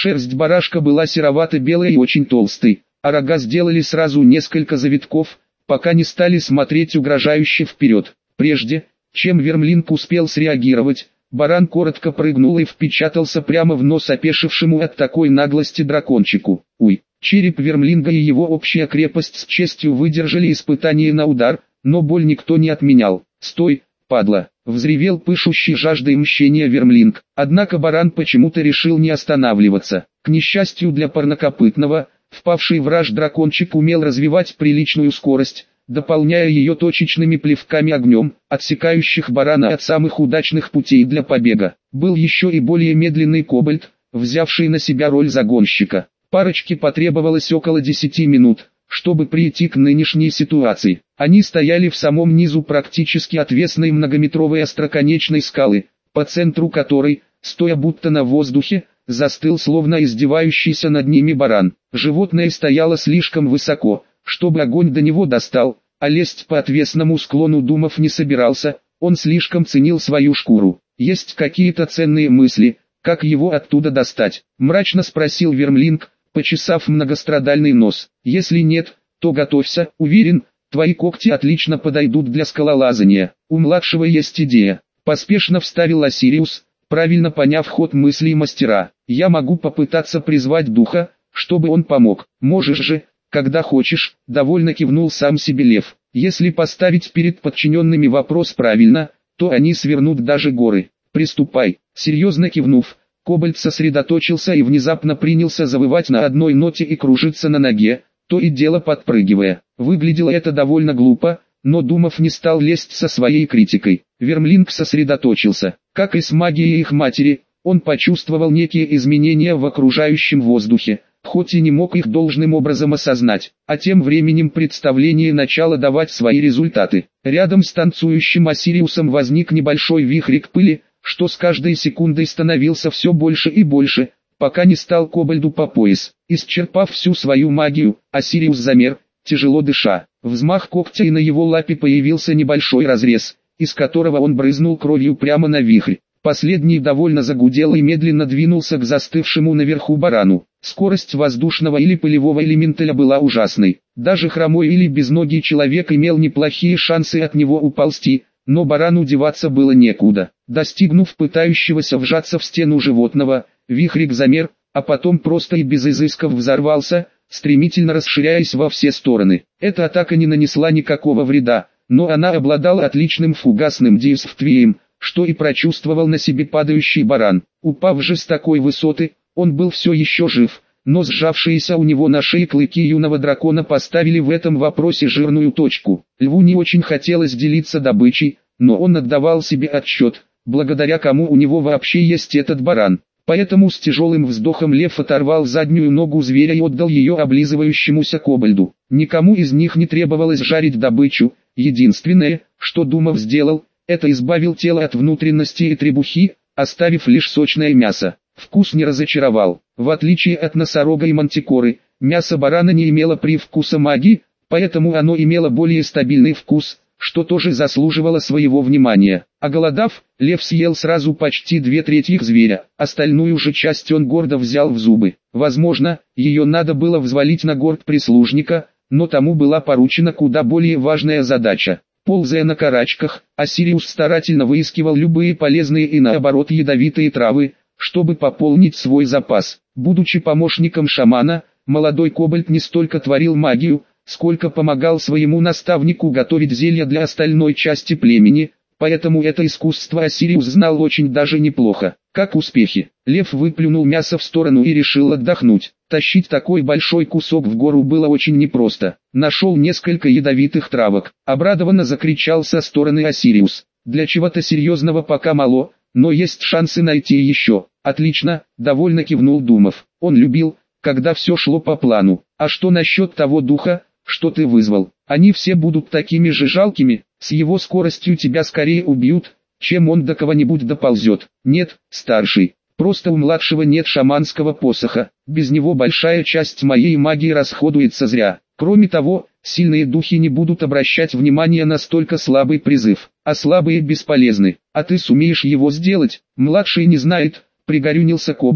Шерсть барашка была серовато-белой и очень толстой, а рога сделали сразу несколько завитков, пока не стали смотреть угрожающе вперед. Прежде, чем Вермлинг успел среагировать, баран коротко прыгнул и впечатался прямо в нос опешившему от такой наглости дракончику. Уй! Череп Вермлинга и его общая крепость с честью выдержали испытание на удар, но боль никто не отменял. «Стой, падла!» — взревел пышущий жаждой мщения Вермлинг. Однако баран почему-то решил не останавливаться. К несчастью для парнокопытного, впавший в раж дракончик умел развивать приличную скорость, дополняя ее точечными плевками огнем, отсекающих барана от самых удачных путей для побега. Был еще и более медленный кобальт, взявший на себя роль загонщика. Парочке потребовалось около 10 минут, чтобы прийти к нынешней ситуации. Они стояли в самом низу практически отвесной многометровой остроконечной скалы, по центру которой, стоя будто на воздухе, застыл словно издевающийся над ними баран. Животное стояло слишком высоко, чтобы огонь до него достал, а лезть по отвесному склону Думов не собирался, он слишком ценил свою шкуру. «Есть какие-то ценные мысли, как его оттуда достать?» — мрачно спросил Вермлинг, почесав многострадальный нос. «Если нет, то готовься, уверен, твои когти отлично подойдут для скалолазания. У младшего есть идея», — поспешно вставил Осириус, правильно поняв ход мыслей мастера. «Я могу попытаться призвать духа, чтобы он помог». «Можешь же, когда хочешь», — довольно кивнул сам себе лев. «Если поставить перед подчиненными вопрос правильно, то они свернут даже горы. Приступай». Серьезно кивнув, Кобальт сосредоточился и внезапно принялся завывать на одной ноте и кружиться на ноге, то и дело подпрыгивая. Выглядело это довольно глупо, но Думов не стал лезть со своей критикой. Вермлинг сосредоточился. Как и с магией их матери, он почувствовал некие изменения в окружающем воздухе, хоть и не мог их должным образом осознать, а тем временем представление начало давать свои результаты. Рядом с танцующим Осириусом возник небольшой вихрик пыли, что с каждой секундой становился все больше и больше, пока не стал Кобальду по пояс. Исчерпав всю свою магию, Осириус замер, тяжело дыша. Взмах когтя, и на его лапе появился небольшой разрез, из которого он брызнул кровью прямо на вихрь. Последний довольно загудел и медленно двинулся к застывшему наверху барану. Скорость воздушного или пылевого элементаля была ужасной. Даже хромой или безногий человек имел неплохие шансы от него уползти, но барану деваться было некуда. Достигнув пытающегося вжаться в стену животного, вихрик замер, а потом просто и без изысков взорвался, стремительно расширяясь во все стороны. Эта атака не нанесла никакого вреда, но она обладала отличным фугасным действием, что и прочувствовал на себе падающий баран. Упав же с такой высоты, он был все еще жив, но сжавшиеся у него на шее клыки юного дракона поставили в этом вопросе жирную точку. Льву не очень хотелось делиться добычей, но он отдавал себе отчет, благодаря кому у него вообще есть этот баран. Поэтому с тяжелым вздохом лев оторвал заднюю ногу зверя и отдал ее облизывающемуся Кобальду. Никому из них не требовалось жарить добычу, единственное, что Думов сделал, это избавил тело от внутренности и требухи, оставив лишь сочное мясо. Вкус не разочаровал. В отличие от носорога и мантикоры, мясо барана не имело привкуса магии, поэтому оно имело более стабильный вкус, что тоже заслуживало своего внимания. Оголодав, лев съел сразу почти 2/3 зверя, остальную же часть он гордо взял в зубы. Возможно, ее надо было взвалить на горб прислужника, но тому была поручена куда более важная задача. Ползая на карачках, Осириус старательно выискивал любые полезные и наоборот ядовитые травы, чтобы пополнить свой запас. Будучи помощником шамана, молодой Кобальт не столько творил магию, сколько помогал своему наставнику готовить зелья для остальной части племени, поэтому это искусство Осириус знал очень даже неплохо. Как успехи? Лев выплюнул мясо в сторону и решил отдохнуть. Тащить такой большой кусок в гору было очень непросто. Нашел несколько ядовитых травок. Обрадованно закричал со стороны Осириус. Для чего-то серьезного пока мало, но есть шансы найти еще. Отлично, довольно кивнул Думов. Он любил, когда все шло по плану. А что насчет того духа, что ты вызвал? Они все будут такими же жалкими, с его скоростью тебя скорее убьют, чем он до кого-нибудь доползет. Нет, старший, просто у младшего нет шаманского посоха, без него большая часть моей магии расходуется зря. Кроме того, сильные духи не будут обращать внимания на столько слабый призыв, а слабые бесполезны. А ты сумеешь его сделать? Младший не знает, пригорюнился Кобальт,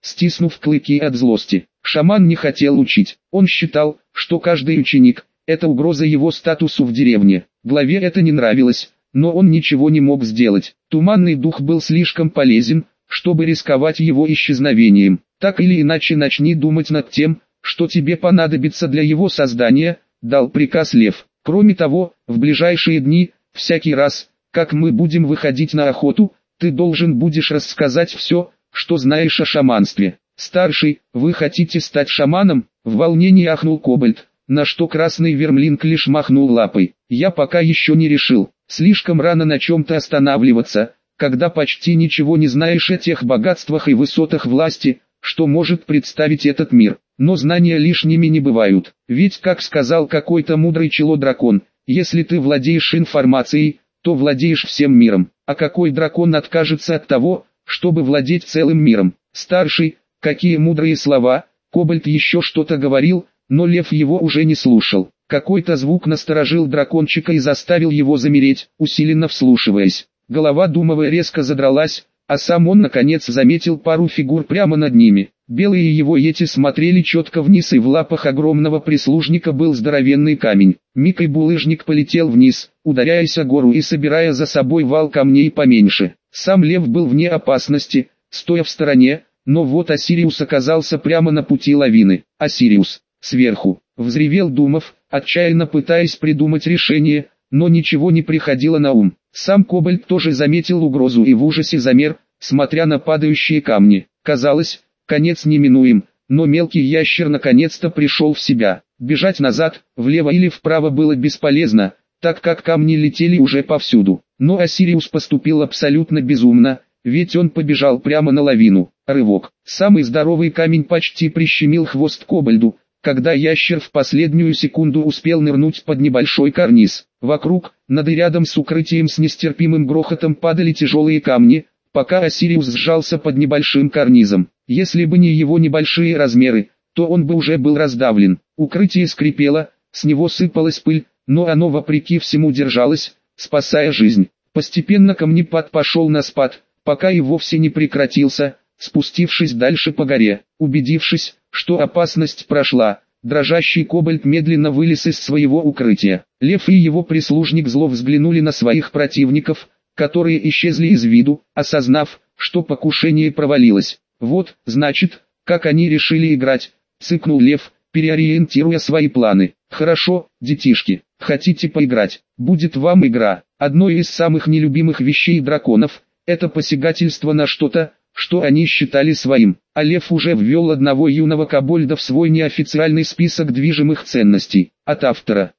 стиснув клыки от злости. Шаман не хотел учить. Он считал, что каждый ученик – это угроза его статусу в деревне. Главе это не нравилось, но он ничего не мог сделать. Туманный дух был слишком полезен, чтобы рисковать его исчезновением. Так или иначе начни думать над тем, что тебе понадобится для его создания, дал приказ Лев. Кроме того, в ближайшие дни, всякий раз, как мы будем выходить на охоту, ты должен будешь рассказать все, что знаешь о шаманстве. Старший, вы хотите стать шаманом? В волнении ахнул Кобальт, на что красный вермлинг лишь махнул лапой. Я пока еще не решил. Слишком рано на чем-то останавливаться, когда почти ничего не знаешь о тех богатствах и высотах власти, что может представить этот мир. Но знания лишними не бывают. Ведь, как сказал какой-то мудрый чело-дракон, если ты владеешь информацией, то владеешь всем миром. А какой дракон откажется от того, чтобы владеть целым миром? Старший, какие мудрые слова. Кобальт еще что-то говорил, но Лев его уже не слушал. Какой-то звук насторожил дракончика и заставил его замереть, усиленно вслушиваясь. Голова Думова резко задралась, а сам он наконец заметил пару фигур прямо над ними. Белые его йети смотрели четко вниз, и в лапах огромного прислужника был здоровенный камень. Миг и булыжник полетел вниз, ударяясь о гору и собирая за собой вал камней поменьше. Сам Лев был вне опасности, стоя в стороне, но вот Осириус оказался прямо на пути лавины. «Осириус, сверху!» — взревел Думов, отчаянно пытаясь придумать решение, но ничего не приходило на ум. Сам Кобальт тоже заметил угрозу и в ужасе замер, смотря на падающие камни. Казалось, конец неминуем, но мелкий ящер наконец-то пришел в себя. Бежать назад, влево или вправо было бесполезно, так как камни летели уже повсюду. Но Осириус поступил абсолютно безумно, ведь он побежал прямо на лавину. Рывок. Самый здоровый камень почти прищемил хвост Кобальду, когда ящер в последнюю секунду успел нырнуть под небольшой карниз. Вокруг, над и рядом с укрытием с нестерпимым грохотом падали тяжелые камни, пока Осириус сжался под небольшим карнизом. Если бы не его небольшие размеры, то он бы уже был раздавлен. Укрытие скрипело, с него сыпалась пыль, но оно вопреки всему держалось, спасая жизнь. Постепенно камнепад пошел на спад, пока и вовсе не прекратился, спустившись дальше по горе. Убедившись, что опасность прошла, дрожащий Кобальт медленно вылез из своего укрытия. Лев и его прислужник зло взглянули на своих противников, которые исчезли из виду, осознав, что покушение провалилось. «Вот, значит, как они решили играть», — цыкнул Лев, переориентируя свои планы. «Хорошо, детишки, хотите поиграть? Будет вам игра». Одной из самых нелюбимых вещей драконов — это посягательство на что-то, что они считали своим. А Лев уже ввел одного юного кобольда в свой неофициальный список движимых ценностей. От автора.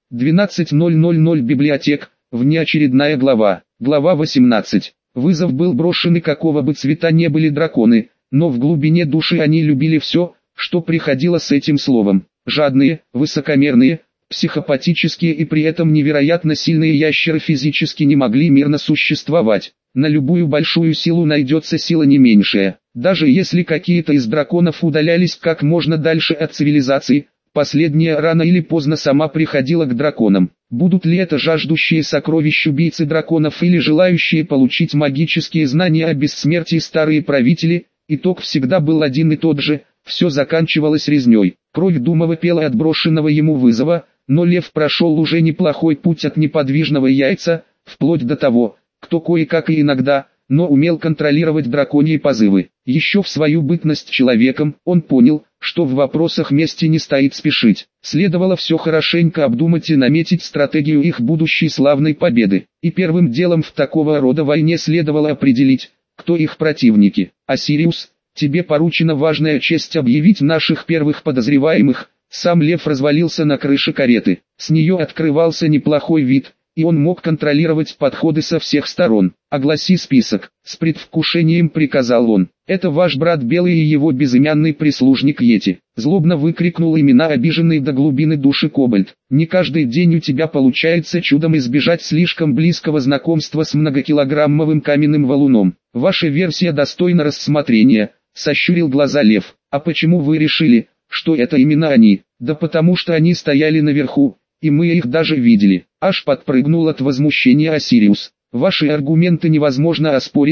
12.000 библиотек, внеочередная глава. Глава 18. Вызов был брошен, и какого бы цвета не были драконы, но в глубине души они любили все, что приходило с этим словом. Жадные, высокомерные, психопатические и при этом невероятно сильные ящеры физически не могли мирно существовать. На любую большую силу найдется сила не меньшая. Даже если какие-то из драконов удалялись как можно дальше от цивилизации, последняя рано или поздно сама приходила к драконам. Будут ли это жаждущие сокровищ убийцы драконов или желающие получить магические знания о бессмертии старые правители, итог всегда был один и тот же, все заканчивалось резней. Кровь Думова пела от брошенного ему вызова, но Лев прошел уже неплохой путь от неподвижного яйца, вплоть до того, кто кое-как и иногда, но умел контролировать драконьи позывы. Еще в свою бытность человеком, он понял, что в вопросах мести не стоит спешить. Следовало все хорошенько обдумать и наметить стратегию их будущей славной победы. И первым делом в такого рода войне следовало определить, кто их противники. «Осириус, тебе поручена важная честь объявить наших первых подозреваемых». Сам Лев развалился на крыше кареты. С нее открывался неплохой вид, и он мог контролировать подходы со всех сторон. «Огласи список», — с предвкушением приказал он. «Это ваш брат Белый и его безымянный прислужник Йети». Злобно выкрикнул имена обиженный до глубины души Кобальт. «Не каждый день у тебя получается чудом избежать слишком близкого знакомства с многокилограммовым каменным валуном. Ваша версия достойна рассмотрения», — сощурил глаза Лев. «А почему вы решили, что это именно они?» «Да потому что они стояли наверху, и мы их даже видели». Аж подпрыгнул от возмущения Осириус. «Ваши аргументы невозможно оспорить,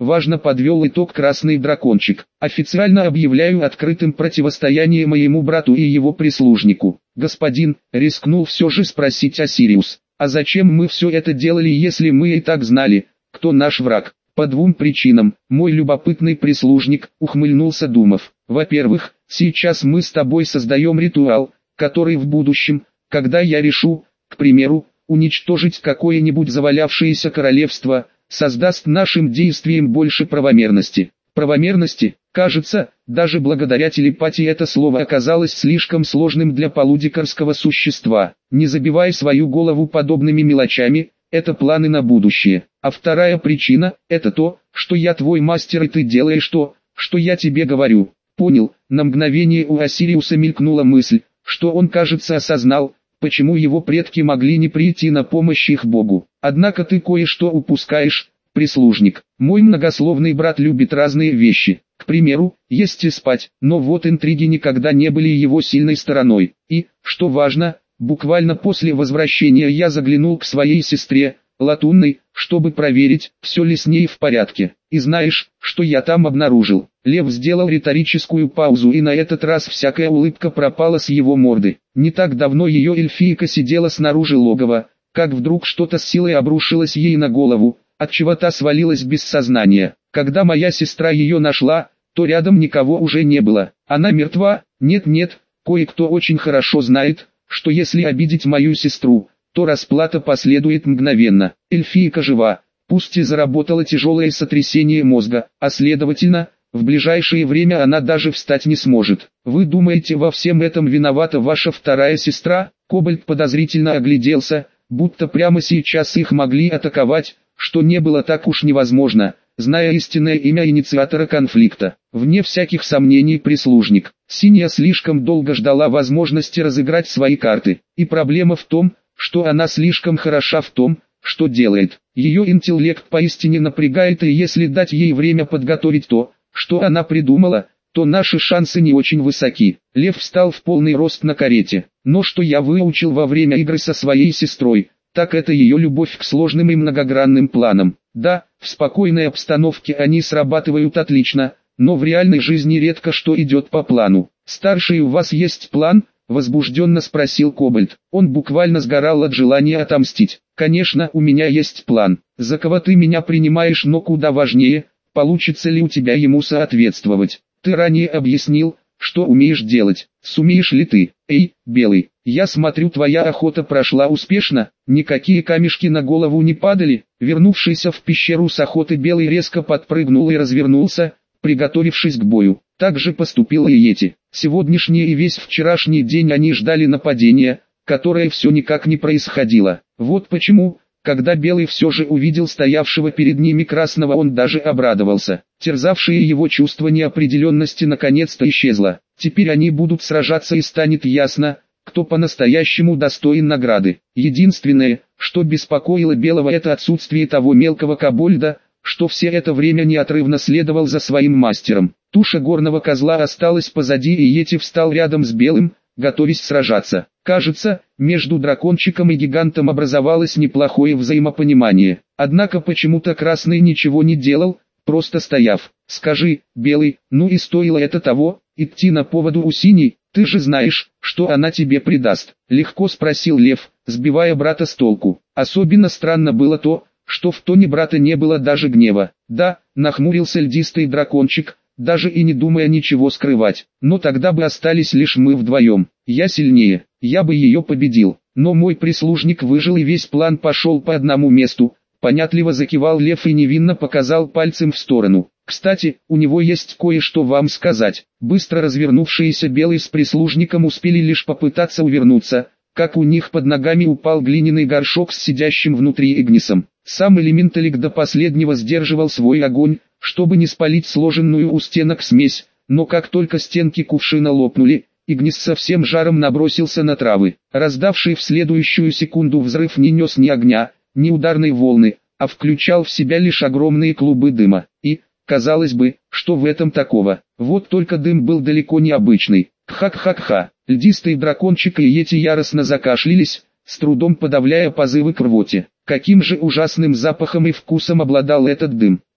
важно подвел итог красный дракончик. Официально объявляю открытым противостояние моему брату и его прислужнику. Господин, рискнул все же спросить Осириус, а зачем мы все это делали, если мы и так знали, кто наш враг? По двум причинам, мой любопытный прислужник, ухмыльнулся Думов. Во-первых, сейчас мы с тобой создаем ритуал, который в будущем, когда я решу, к примеру, уничтожить какое-нибудь завалявшееся королевство, создаст нашим действиям больше правомерности. Правомерности, кажется, даже благодаря телепатии это слово оказалось слишком сложным для полудикарского существа. Не забивай свою голову подобными мелочами, это планы на будущее. А вторая причина, это то, что я твой мастер и ты делаешь то, что я тебе говорю. Понял, на мгновение у Осириуса мелькнула мысль, что он, кажется, осознал, почему его предки могли не прийти на помощь их богу. Однако ты кое-что упускаешь, прислужник. Мой многословный брат любит разные вещи. К примеру, есть и спать, но вот интриги никогда не были его сильной стороной. И, что важно, буквально после возвращения я заглянул к своей сестре, Латунной, чтобы проверить, все ли с ней в порядке. И знаешь, что я там обнаружил? Лев сделал риторическую паузу, и на этот раз всякая улыбка пропала с его морды. Не так давно ее эльфийка сидела снаружи логова, как вдруг что-то с силой обрушилось ей на голову, отчего та свалилась без сознания. Когда моя сестра ее нашла, то рядом никого уже не было. Она мертва? Нет, кое-кто очень хорошо знает, что если обидеть мою сестру, то расплата последует мгновенно. Эльфийка жива, пусть и заработала тяжелое сотрясение мозга, а следовательно, в ближайшее время она даже встать не сможет. Вы думаете, во всем этом виновата ваша вторая сестра? Кобальт подозрительно огляделся, будто прямо сейчас их могли атаковать, что не было так уж невозможно, зная истинное имя инициатора конфликта. Вне всяких сомнений прислужник. Синяя слишком долго ждала возможности разыграть свои карты. И проблема в том, что она слишком хороша в том, что делает. Ее интеллект поистине напрягает, и если дать ей время подготовить то, что она придумала, то наши шансы не очень высоки. Лев встал в полный рост на карете. Но что я выучил во время игры со своей сестрой, так это ее любовь к сложным и многогранным планам. Да, в спокойной обстановке они срабатывают отлично, но в реальной жизни редко что идет по плану. «Старший, у вас есть план?» — возбужденно спросил Кобальт. Он буквально сгорал от желания отомстить. «Конечно, у меня есть план. За кого ты меня принимаешь, но куда важнее, получится ли у тебя ему соответствовать. Ты ранее объяснил, что умеешь делать. Сумеешь ли ты? Эй, Белый, я смотрю, твоя охота прошла успешно, никакие камешки на голову не падали». Вернувшийся в пещеру с охоты Белый резко подпрыгнул и развернулся, приготовившись к бою. Так же поступил и Йети. Сегодняшний и весь вчерашний день они ждали нападения, которое все никак не происходило. Вот почему, когда Белый все же увидел стоявшего перед ними Красного, он даже обрадовался. Терзавшее его чувство неопределенности наконец-то исчезло. Теперь они будут сражаться, и станет ясно, кто по-настоящему достоин награды. Единственное, что беспокоило Белого, это отсутствие того мелкого кобольда, что все это время неотрывно следовал за своим мастером. Туша горного козла осталась позади, и Йети встал рядом с Белым, готовясь сражаться. Кажется, между дракончиком и гигантом образовалось неплохое взаимопонимание. Однако почему-то Красный ничего не делал, просто стояв. «Скажи, Белый, ну и стоило это того, идти на поводу у Синей? Ты же знаешь, что она тебе предаст?» — легко спросил Лев, сбивая брата с толку. Особенно странно было то, что в тоне брата не было даже гнева. «Да», — нахмурился льдистый дракончик, даже и не думая ничего скрывать. «Но тогда бы остались лишь мы вдвоем. Я сильнее, я бы ее победил. Но мой прислужник выжил, и весь план пошел по одному месту». Понятливо закивал Лев и невинно показал пальцем в сторону. «Кстати, у него есть кое-что вам сказать». Быстро развернувшиеся Белый с прислужником успели лишь попытаться увернуться, как у них под ногами упал глиняный горшок с сидящим внутри Игнисом. Сам элементалик до последнего сдерживал свой огонь, чтобы не спалить сложенную у стенок смесь, но как только стенки кувшина лопнули, Игнис со всем жаром набросился на травы. Раздавший в следующую секунду взрыв не нес ни огня, ни ударной волны, а включал в себя лишь огромные клубы дыма. И, казалось бы, что в этом такого? Вот только дым был далеко не обычный. Кха-кха-кха. Льдистый дракончик и Йети яростно закашлялись, с трудом подавляя позывы к рвоте. Каким же ужасным запахом и вкусом обладал этот дым.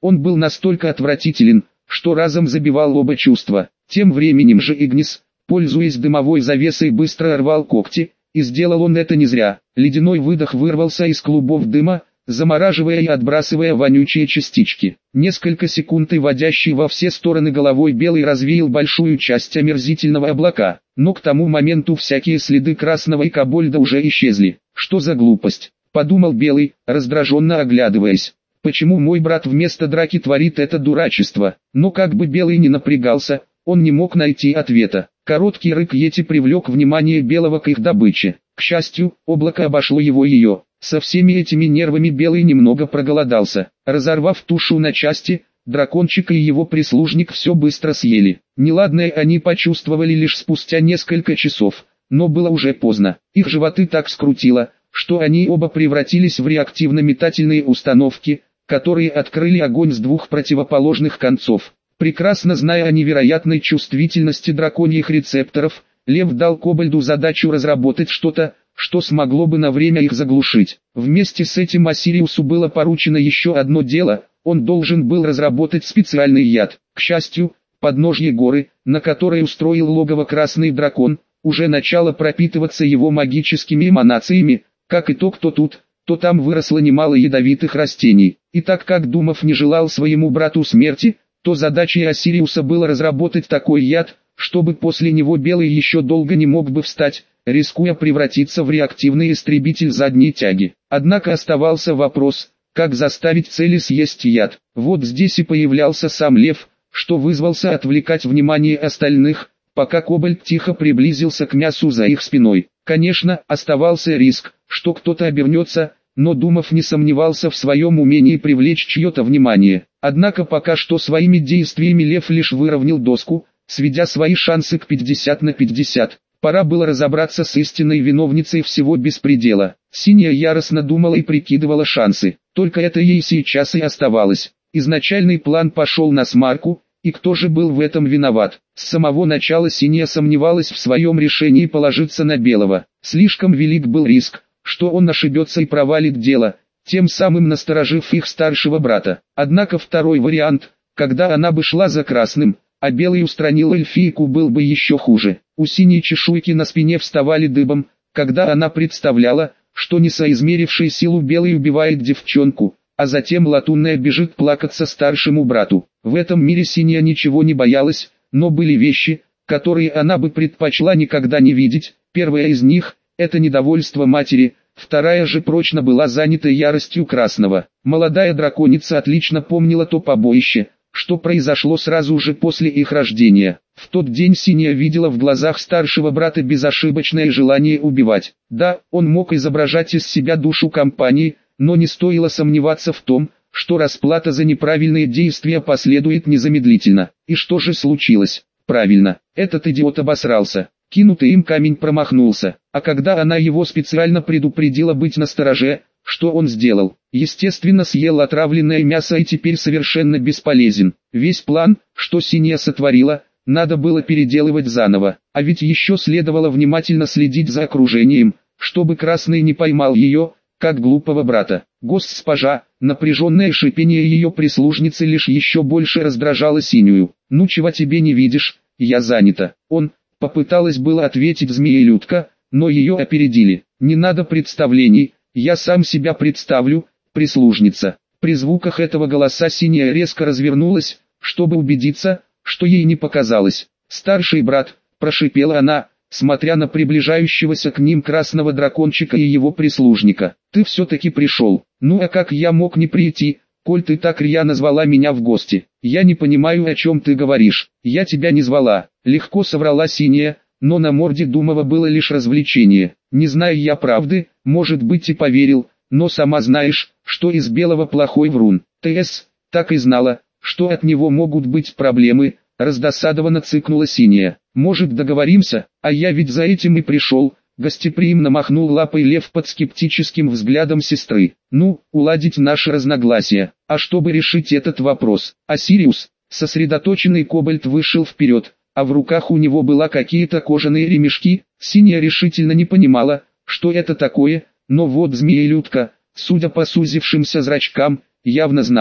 Он был настолько отвратителен, что разом забивал оба чувства. Тем временем же Игнис, пользуясь дымовой завесой, быстро рвал когти, и сделал он это не зря. Ледяной выдох вырвался из клубов дыма, замораживая и отбрасывая вонючие частички. Несколько секунд и водящий во все стороны головой Белый развеял большую часть омерзительного облака, но к тому моменту всякие следы красного и кобальда уже исчезли. Что за глупость, подумал Белый, раздраженно оглядываясь. Почему мой брат вместо драки творит это дурачество? Но как бы Белый ни напрягался, он не мог найти ответа. Короткий рык Йети привлек внимание Белого к их добыче. К счастью, облако обошло его. Со всеми этими нервами Белый немного проголодался. Разорвав тушу на части, дракончик и его прислужник все быстро съели. Неладное они почувствовали лишь спустя несколько часов, но было уже поздно. Их животы так скрутило, что они оба превратились в реактивно-метательные установки, которые открыли огонь с двух противоположных концов. Прекрасно зная о невероятной чувствительности драконьих рецепторов, Лев дал Кобальду задачу разработать что-то, что смогло бы на время их заглушить. Вместе с этим Осириусу было поручено еще одно дело, он должен был разработать специальный яд. К счастью, подножье горы, на которой устроил логово Красный Дракон, уже начало пропитываться его магическими эманациями, как и то тут, то там выросло немало ядовитых растений. И так как Думов не желал своему брату смерти, то задачей Осириуса было разработать такой яд, чтобы после него Белый еще долго не мог бы встать, рискуя превратиться в реактивный истребитель задней тяги. Однако оставался вопрос, как заставить цели съесть яд. Вот здесь и появлялся сам Лев, что вызвался отвлекать внимание остальных, пока Кобальд тихо приблизился к мясу за их спиной. Конечно, оставался риск, что кто-то обернется, но Думов не сомневался в своем умении привлечь чье-то внимание. Однако пока что своими действиями Лев лишь выровнял доску, сведя свои шансы к 50 на 50. Пора было разобраться с истинной виновницей всего беспредела. Синяя яростно думала и прикидывала шансы. Только это ей сейчас и оставалось. Изначальный план пошел насмарку, и кто же был в этом виноват? С самого начала Синяя сомневалась в своем решении положиться на Белого. Слишком велик был риск, что он ошибется и провалит дело, тем самым насторожив их старшего брата. Однако второй вариант, когда она бы шла за Красным, а Белый устранил эльфийку, был бы еще хуже. У Синей чешуйки на спине вставали дыбом, когда она представляла, что несоизмеривший силу Белый убивает девчонку, а затем Латунная бежит плакаться старшему брату. В этом мире Синяя ничего не боялась, но были вещи, которые она бы предпочла никогда не видеть. Первая из них – это недовольство матери, вторая же прочно была занята яростью Красного. Молодая драконица отлично помнила то побоище, что произошло сразу же после их рождения. В тот день Синяя видела в глазах старшего брата безошибочное желание убивать. Да, он мог изображать из себя душу компании, но не стоило сомневаться в том, что расплата за неправильные действия последует незамедлительно. И что же случилось? Правильно, этот идиот обосрался. Кинутый им камень промахнулся, а когда она его специально предупредила быть настороже, что он сделал? Естественно, съел отравленное мясо и теперь совершенно бесполезен. Весь план, что Синяя сотворила, надо было переделывать заново, а ведь еще следовало внимательно следить за окружением, чтобы Красный не поймал ее, как глупого брата. Госпожа, напряженное шипение ее прислужницы лишь еще больше раздражало Синюю. «Ну чего тебе не видишь, я занята». Попыталась было ответить змеелюдка, но ее опередили. «Не надо представлений, я сам себя представлю, прислужница». При звуках этого голоса Синяя резко развернулась, чтобы убедиться, что ей не показалось. «Старший брат», прошипела она, смотря на приближающегося к ним красного дракончика и его прислужника. «Ты все-таки пришел. Ну а как я мог не прийти, коль ты так рьяно звала меня в гости? Я не понимаю, о чем ты говоришь. Я тебя не звала». Легко соврала Синяя, но на морде Думова было лишь развлечение. «Не знаю я правды, может быть и поверил, но сама знаешь, что из Белого плохой врун. Т.С. так и знала, что от него могут быть проблемы», раздосадованно цыкнула Синяя. «Может, договоримся, а я ведь за этим и пришел». Гостеприимно махнул лапой Лев под скептическим взглядом сестры. «Ну, уладить наши разногласия. А чтобы решить этот вопрос, Осириус, сосредоточенный Кобальд, вышел вперед, а в руках у него была какие-то кожаные ремешки. Синяя решительно не понимала, что это такое, но вот змеелюдка, судя по сузившимся зрачкам, явно знала.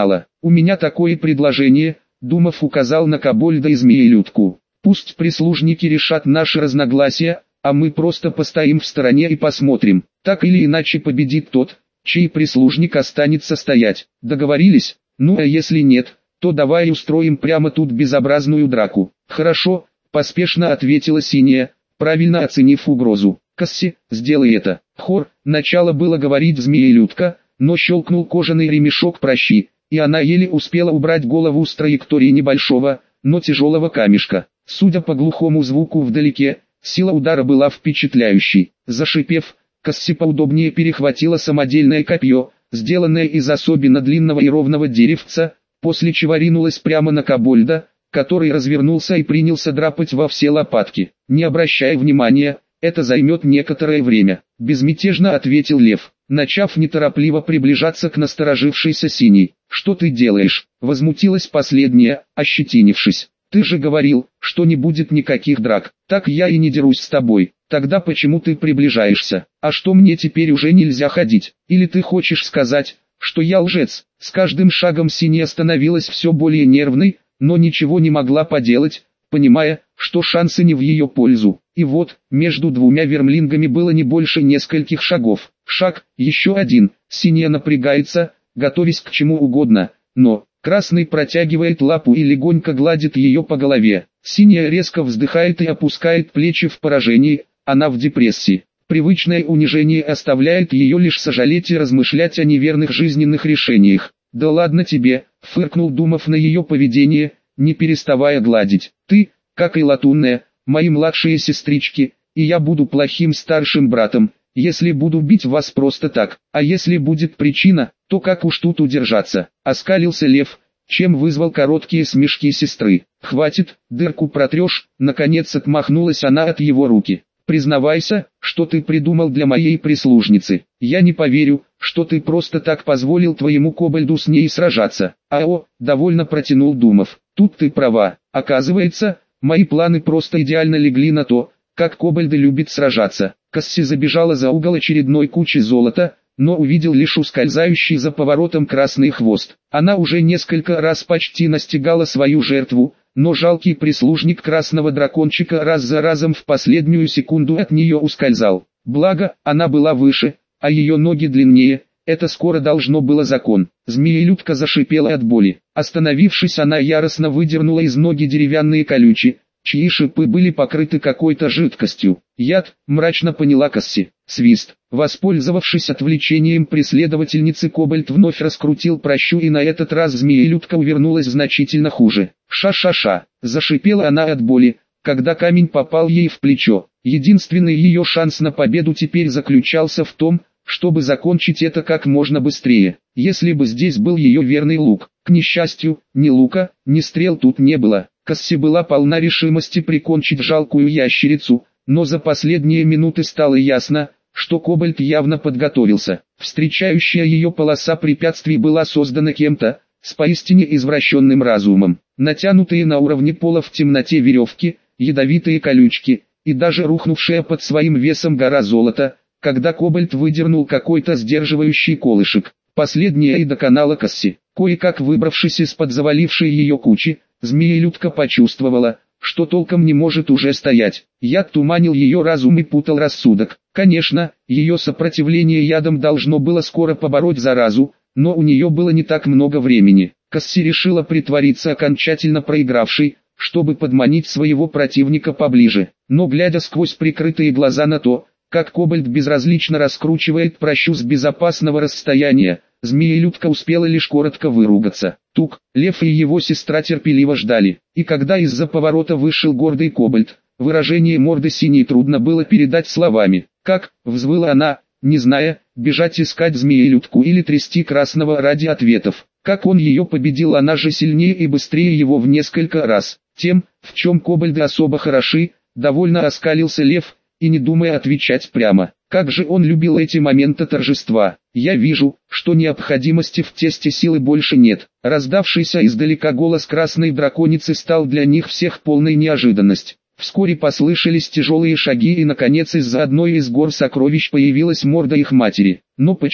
у меня такое предложение, Думов указал на Кобольда и Змеелюдку. Пусть прислужники решат наши разногласия, а мы просто постоим в стороне и посмотрим. Так или иначе победит тот, чей прислужник останется стоять. Договорились? Ну а если нет, то давай устроим прямо тут безобразную драку. Хорошо, поспешно ответила Синяя, правильно оценив угрозу. Касси, сделай это. Хор, начало было говорить Змеелюдка, но щелкнул кожаный ремешок пращи, и она еле успела убрать голову с траектории небольшого, но тяжелого камешка. Судя по глухому звуку вдалеке, сила удара была впечатляющей. Зашипев, Касси поудобнее перехватила самодельное копье, сделанное из особенно длинного и ровного деревца, после чего ринулась прямо на Кобольда, который развернулся и принялся драпать во все лопатки. Не обращая внимания, это займет некоторое время, безмятежно ответил Лев, начав неторопливо приближаться к насторожившейся Синей. Что ты делаешь? Возмутилась последняя, ощетинившись. Ты же говорил, что не будет никаких драк. Так я и не дерусь с тобой. Тогда почему ты приближаешься? А что, мне теперь уже нельзя ходить? Или ты хочешь сказать, что я лжец? С каждым шагом Синяя становилась все более нервной, но ничего не могла поделать, понимая, что шансы не в ее пользу. И вот, между двумя вермлингами было не больше нескольких шагов. Шаг, еще один. Синяя напрягается, готовясь к чему угодно, но Красный протягивает лапу и легонько гладит ее по голове. Синяя резко вздыхает и опускает плечи в поражении, она в депрессии. Привычное унижение оставляет ее лишь сожалеть и размышлять о неверных жизненных решениях. «Да ладно тебе», — фыркнул Думов на ее поведение, не переставая гладить. «Ты, как и Латунная, мои младшие сестрички, и я буду плохим старшим братом, если буду бить вас просто так, а если будет причина, то как уж тут удержаться?» Оскалился Лев, чем вызвал короткие смешки сестры. «Хватит, дырку протрешь», наконец отмахнулась она от его руки. «Признавайся, что ты придумал для моей прислужницы. Я не поверю, что ты просто так позволил твоему Кобальду с ней сражаться». «Ао», довольно протянул Думов. «Тут ты права. Оказывается, мои планы просто идеально легли на то, как Кобальды любят сражаться». Касси забежала за угол очередной кучи золота, но увидел лишь ускользающий за поворотом красный хвост. Она уже несколько раз почти настигала свою жертву, но жалкий прислужник красного дракончика раз за разом в последнюю секунду от нее ускользал. Благо, она была выше, а ее ноги длиннее, это скоро должно было закон. Змеелюдка зашипела от боли. Остановившись, она яростно выдернула из ноги деревянные колючи, чьи шипы были покрыты какой-то жидкостью. «Яд», мрачно поняла Касси. Свист. Воспользовавшись отвлечением преследовательницы, Кобальд вновь раскрутил пращу, и на этот раз Змеелюдка увернулась значительно хуже. «Ша-ша-ша», зашипела она от боли, когда камень попал ей в плечо. Единственный ее шанс на победу теперь заключался в том, чтобы закончить это как можно быстрее. Если бы здесь был ее верный лук. К несчастью, ни лука, ни стрел тут не было. Касси была полна решимости прикончить жалкую ящерицу, но за последние минуты стало ясно, что Кобальд явно подготовился. Встречающая ее полоса препятствий была создана кем-то, с поистине извращенным разумом. Натянутые на уровне пола в темноте веревки, ядовитые колючки, и даже рухнувшая под своим весом гора золота, когда Кобальд выдернул какой-то сдерживающий колышек. Последняя и доконала Касси. Кое-как выбравшись из-под завалившей ее кучи, Змеелюдка почувствовала, что толком не может уже стоять. Яд туманил ее разум и путал рассудок. Конечно, ее сопротивление ядом должно было скоро побороть заразу, но у нее было не так много времени. Касси решила притвориться окончательно проигравшей, чтобы подманить своего противника поближе. Но глядя сквозь прикрытые глаза на то, как Кобальд безразлично раскручивает пращу с безопасного расстояния, Змеелюдка успела лишь коротко выругаться. Тук, Лев и его сестра терпеливо ждали, и когда из-за поворота вышел гордый Кобальд, выражение морды Синей трудно было передать словами. «Как?» — взвыла она, не зная, бежать искать Змеелюдку или трясти Красного ради ответов. Как он ее победил, она же сильнее и быстрее его в несколько раз. Тем, в чем Кобальды особо хороши, довольно оскалился Лев, и не думая отвечать прямо. Как же он любил эти моменты торжества. «Я вижу, что необходимости в тесте силы больше нет». Раздавшийся издалека голос красной драконицы стал для них всех полной неожиданность. Вскоре послышались тяжелые шаги, и наконец из-за одной из гор сокровищ появилась морда их матери. «Но почему?»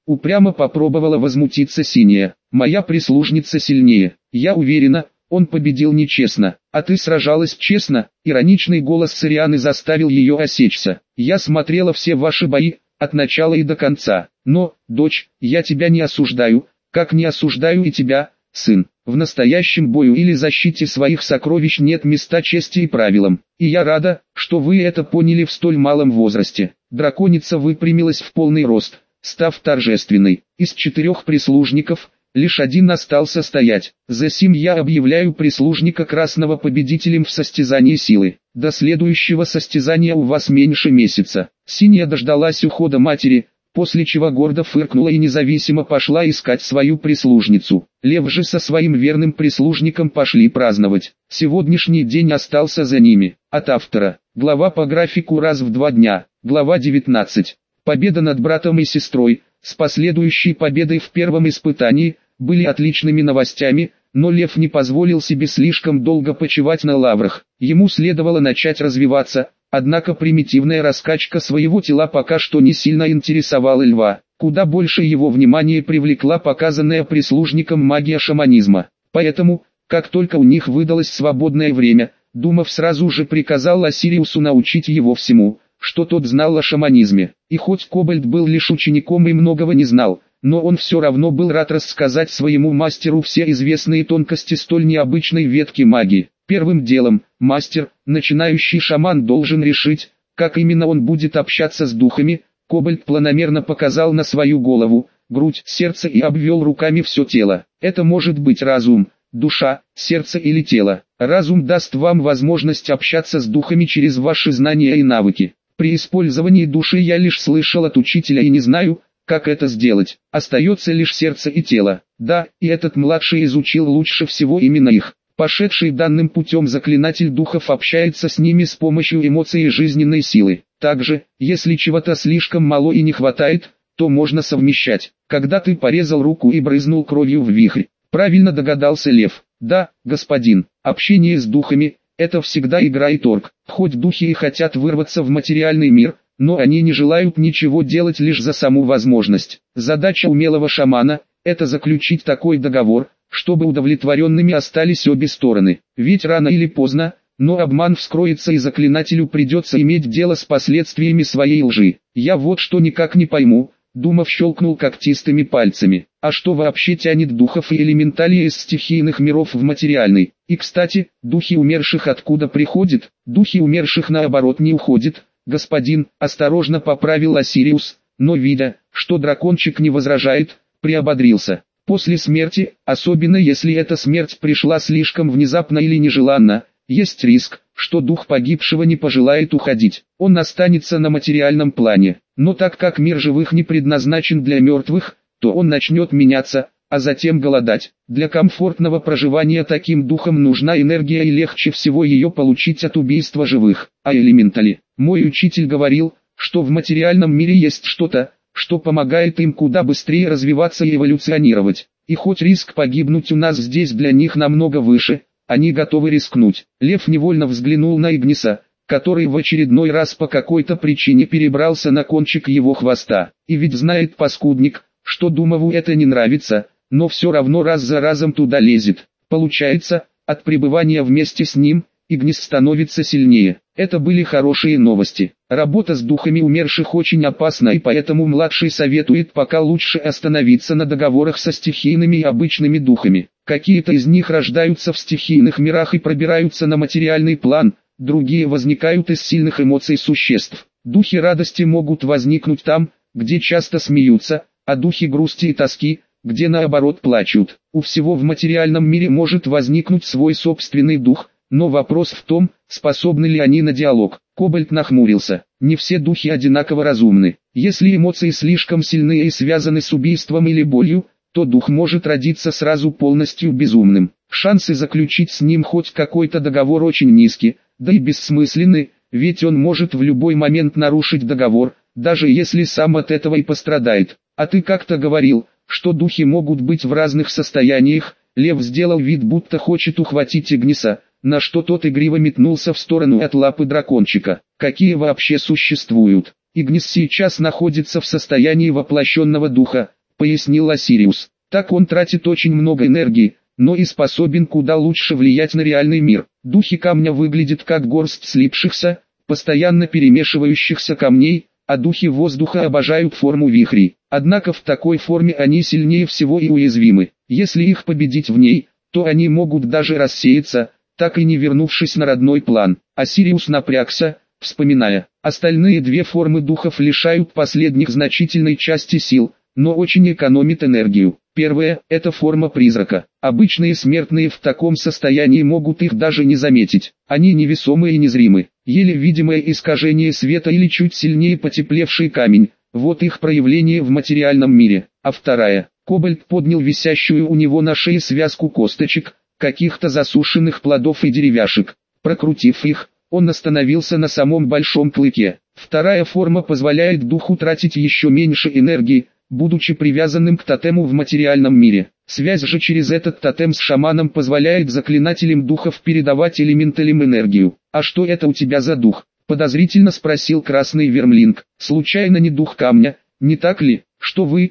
Упрямо попробовала возмутиться синяя. Моя прислужница сильнее. Я уверена, он победил нечестно. А ты сражалась честно? Ироничный голос Цирианы заставил ее осечься. Я смотрела все ваши бои, от начала и до конца. Но, дочь, я тебя не осуждаю, как не осуждаю и тебя, сын. В настоящем бою или защите своих сокровищ нет места чести и правилам. И я рада, что вы это поняли в столь малом возрасте. Драконица выпрямилась в полный рост, став торжественной. Из 4 прислужников, лишь 1 остался стоять. Засим я объявляю прислужника красного победителем в состязании силы. До следующего состязания у вас меньше месяца. Синяя дождалась ухода матери, после чего гордо фыркнула и независимо пошла искать свою прислужницу. Лев же со своим верным прислужником пошли праздновать. Сегодняшний день остался за ними. От автора. Глава по графику раз в 2 дня. Глава 19. Победа над братом и сестрой, с последующей победой в первом испытании, были отличными новостями, но Лев не позволил себе слишком долго почивать на лаврах. Ему следовало начать развиваться, однако примитивная раскачка своего тела пока что не сильно интересовала Льва. Куда больше его внимания привлекла показанная прислужником магия шаманизма. Поэтому, как только у них выдалось свободное время, Думов сразу же приказал Осириусу научить его всему, что тот знал о шаманизме. И хоть Кобальт был лишь учеником и многого не знал, но он все равно был рад рассказать своему мастеру все известные тонкости столь необычной ветки магии. Первым делом, мастер, начинающий шаман, должен решить, как именно он будет общаться с духами. Кобальт планомерно показал на свою голову, грудь, сердце и обвел руками все тело. Это может быть разум, душа, сердце или тело. Разум даст вам возможность общаться с духами через ваши знания и навыки. При использовании души я лишь слышал от учителя и не знаю, как это сделать. Остается лишь сердце и тело. Да, и этот младший изучил лучше всего именно их. Пошедший данным путем заклинатель духов общается с ними с помощью эмоций и жизненной силы. Также, если чего-то слишком мало и не хватает, то можно совмещать. Когда ты порезал руку и брызнул кровью в вихрь, правильно догадался Лев. Да, господин, общение с духами – это всегда игра и торг. Хоть духи и хотят вырваться в материальный мир, но они не желают ничего делать лишь за саму возможность. Задача умелого шамана – это заключить такой договор, чтобы удовлетворенными остались обе стороны. Ведь рано или поздно, но обман вскроется и заклинателю придется иметь дело с последствиями своей лжи. Я вот что никак не пойму. Думов щелкнул когтистыми пальцами. А что вообще тянет духов и элементалей из стихийных миров в материальный? И кстати, духи умерших откуда приходят? Духи умерших наоборот не уходят. Господин, осторожно поправил Осириус, но видя, что дракончик не возражает, приободрился. После смерти, особенно если эта смерть пришла слишком внезапно или нежеланно, есть риск, что дух погибшего не пожелает уходить. Он останется на материальном плане. Но так как мир живых не предназначен для мертвых, то он начнет меняться, а затем голодать. Для комфортного проживания таким духом нужна энергия, и легче всего ее получить от убийства живых. А элементали, мой учитель говорил, что в материальном мире есть что-то, что помогает им куда быстрее развиваться и эволюционировать. И хоть риск погибнуть у нас здесь для них намного выше, они готовы рискнуть. Лев невольно взглянул на Игниса, который в очередной раз по какой-то причине перебрался на кончик его хвоста. И ведь знает паскудник, что Думову это не нравится, но все равно раз за разом туда лезет. Получается, от пребывания вместе с ним, Игнис становится сильнее. Это были хорошие новости. Работа с духами умерших очень опасна, и поэтому младший советует пока лучше остановиться на договорах со стихийными и обычными духами. Какие-то из них рождаются в стихийных мирах и пробираются на материальный план, другие возникают из сильных эмоций существ. Духи радости могут возникнуть там, где часто смеются, а духи грусти и тоски, где наоборот плачут. У всего в материальном мире может возникнуть свой собственный дух, но вопрос в том, способны ли они на диалог. Кобальт нахмурился. Не все духи одинаково разумны. Если эмоции слишком сильные и связаны с убийством или болью, то дух может родиться сразу полностью безумным. Шансы заключить с ним хоть какой-то договор очень низки, да и бессмысленны, ведь он может в любой момент нарушить договор, даже если сам от этого и пострадает. А ты как-то говорил, что духи могут быть в разных состояниях. Лев сделал вид, будто хочет ухватить Игниса, на что тот игриво метнулся в сторону от лапы дракончика. Какие вообще существуют? Игнис сейчас находится в состоянии воплощенного духа, пояснил Осириус. Так он тратит очень много энергии, но и способен куда лучше влиять на реальный мир. Духи камня выглядят как горсть слипшихся, постоянно перемешивающихся камней, а духи воздуха обожают форму вихрей. Однако в такой форме они сильнее всего и уязвимы. Если их победить в ней, то они могут даже рассеяться, так и не вернувшись на родной план. Осириус напрягся, вспоминая. Остальные две формы духов лишают последних значительной части сил, но очень экономит энергию. Первая – это форма призрака. Обычные смертные в таком состоянии могут их даже не заметить. Они невесомы и незримы. Еле видимое искажение света или чуть сильнее потеплевший камень – вот их проявление в материальном мире. А вторая – Кобальт поднял висящую у него на шее связку косточек, каких-то засушенных плодов и деревяшек. Прокрутив их, он остановился на самом большом клыке. Вторая форма позволяет духу тратить еще меньше энергии, будучи привязанным к тотему в материальном мире. Связь же через этот тотем с шаманом позволяет заклинателям духов передавать элементалям энергию. «А что это у тебя за дух?» – подозрительно спросил красный вермлинг. «Случайно не дух камня, не так ли?» Что вы?»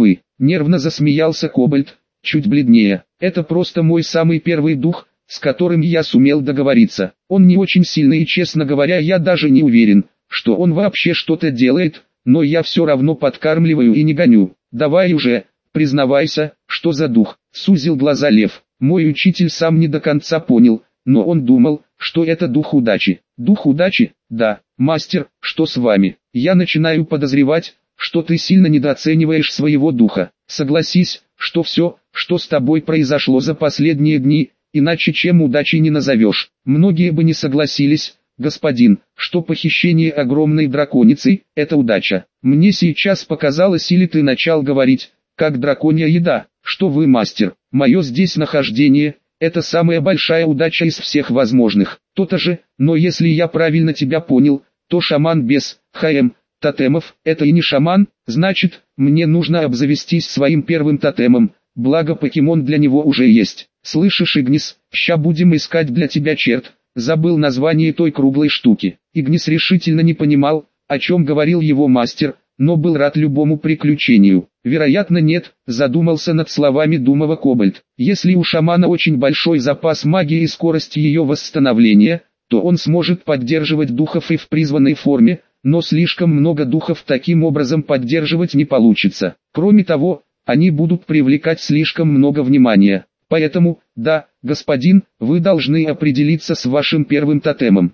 – нервно засмеялся Кобальт, чуть бледнее. «Это просто мой самый первый дух, с которым я сумел договориться. Он не очень сильный и, честно говоря, я даже не уверен, что он вообще что-то делает, но я все равно подкармливаю и не гоню. Давай уже, признавайся, что за дух?» — сузил глаза Лев. «Мой учитель сам не до конца понял, но он думал, что это дух удачи». «Дух удачи? Да, мастер, что с вами? Я начинаю подозревать, что ты сильно недооцениваешь своего духа. Согласись, что все, что с тобой произошло за последние дни, иначе чем удачей не назовешь. Многие бы не согласились, господин, что похищение огромной драконицы – это удача. Мне сейчас показалось, или ты начал говорить, как драконья еда, что вы, мастер, мое здесь нахождение – это самая большая удача из всех возможных. То-то же, но если я правильно тебя понял, то шаман без тотемов – это и не шаман, значит, мне нужно обзавестись своим первым тотемом, благо покемон для него уже есть. Слышишь, Игнис, ща будем искать для тебя черт. Забыл название той круглой штуки. Игнис решительно не понимал, о чем говорил его мастер, но был рад любому приключению. Вероятно, нет, задумался над словами Думова Кобальт. Если у шамана очень большой запас магии и скорость ее восстановления, то он сможет поддерживать духов и в призванной форме, но слишком много духов таким образом поддерживать не получится. Кроме того, они будут привлекать слишком много внимания. Поэтому, да, господин, вы должны определиться с вашим первым тотемом.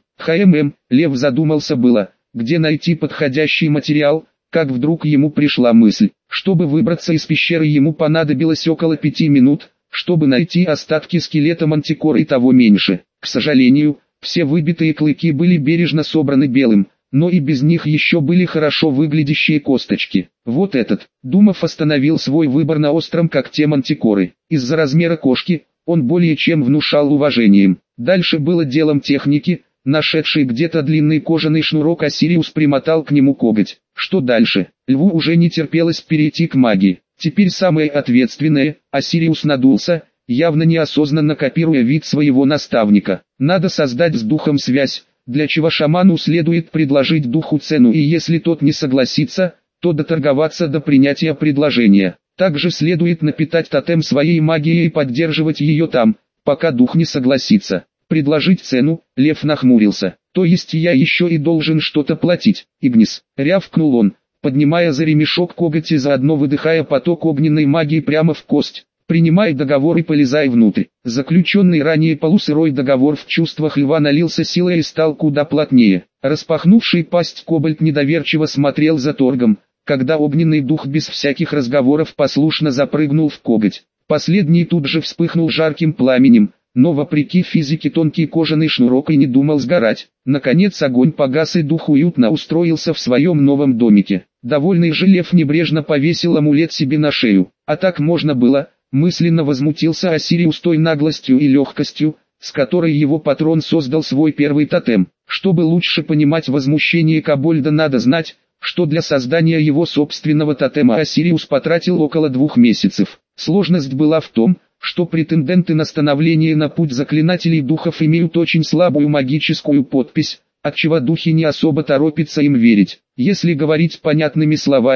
Лев задумался было, где найти подходящий материал, как вдруг ему пришла мысль. Чтобы выбраться из пещеры, ему понадобилось около 5 минут, чтобы найти остатки скелета Мантикоры и того меньше. К сожалению, все выбитые клыки были бережно собраны белым, но и без них еще были хорошо выглядящие косточки. Вот этот. Думов остановил свой выбор на остром когте Мантикоры. Из-за размера кошки, он более чем внушал уважением. Дальше было делом техники. Нашедший где-то длинный кожаный шнурок, Осириус примотал к нему коготь. Что дальше? Льву уже не терпелось перейти к магии. Теперь самое ответственное. Осириус надулся, явно неосознанно копируя вид своего наставника. Надо создать с духом связь, для чего шаману следует предложить духу цену, и если тот не согласится, то доторговаться до принятия предложения. Также следует напитать тотем своей магией и поддерживать ее там, пока дух не согласится. Предложить цену, Лев нахмурился. То есть я еще и должен что-то платить. Игнис, рявкнул он, поднимая за ремешок коготь и заодно выдыхая поток огненной магии прямо в кость. Принимай договор и полезай внутрь. Заключенный ранее полусырой договор в чувствах Льва налился силой и стал куда плотнее. Распахнувший пасть Кобальт недоверчиво смотрел за торгом, когда огненный дух без всяких разговоров послушно запрыгнул в коготь. Последний тут же вспыхнул жарким пламенем, но вопреки физике тонкий кожаный шнурок и не думал сгорать. Наконец огонь погас и дух уютно устроился в своем новом домике. Довольный же Лев небрежно повесил амулет себе на шею. А так можно было? Мысленно возмутился Осириус той наглостью и легкостью, с которой его патрон создал свой первый тотем. Чтобы лучше понимать возмущение Кобальда, надо знать, что для создания его собственного тотема Осириус потратил около 2 месяцев. Сложность была в том, что претенденты на становление на путь заклинателей духов имеют очень слабую магическую подпись, отчего духи не особо торопятся им верить. Если говорить понятными словами,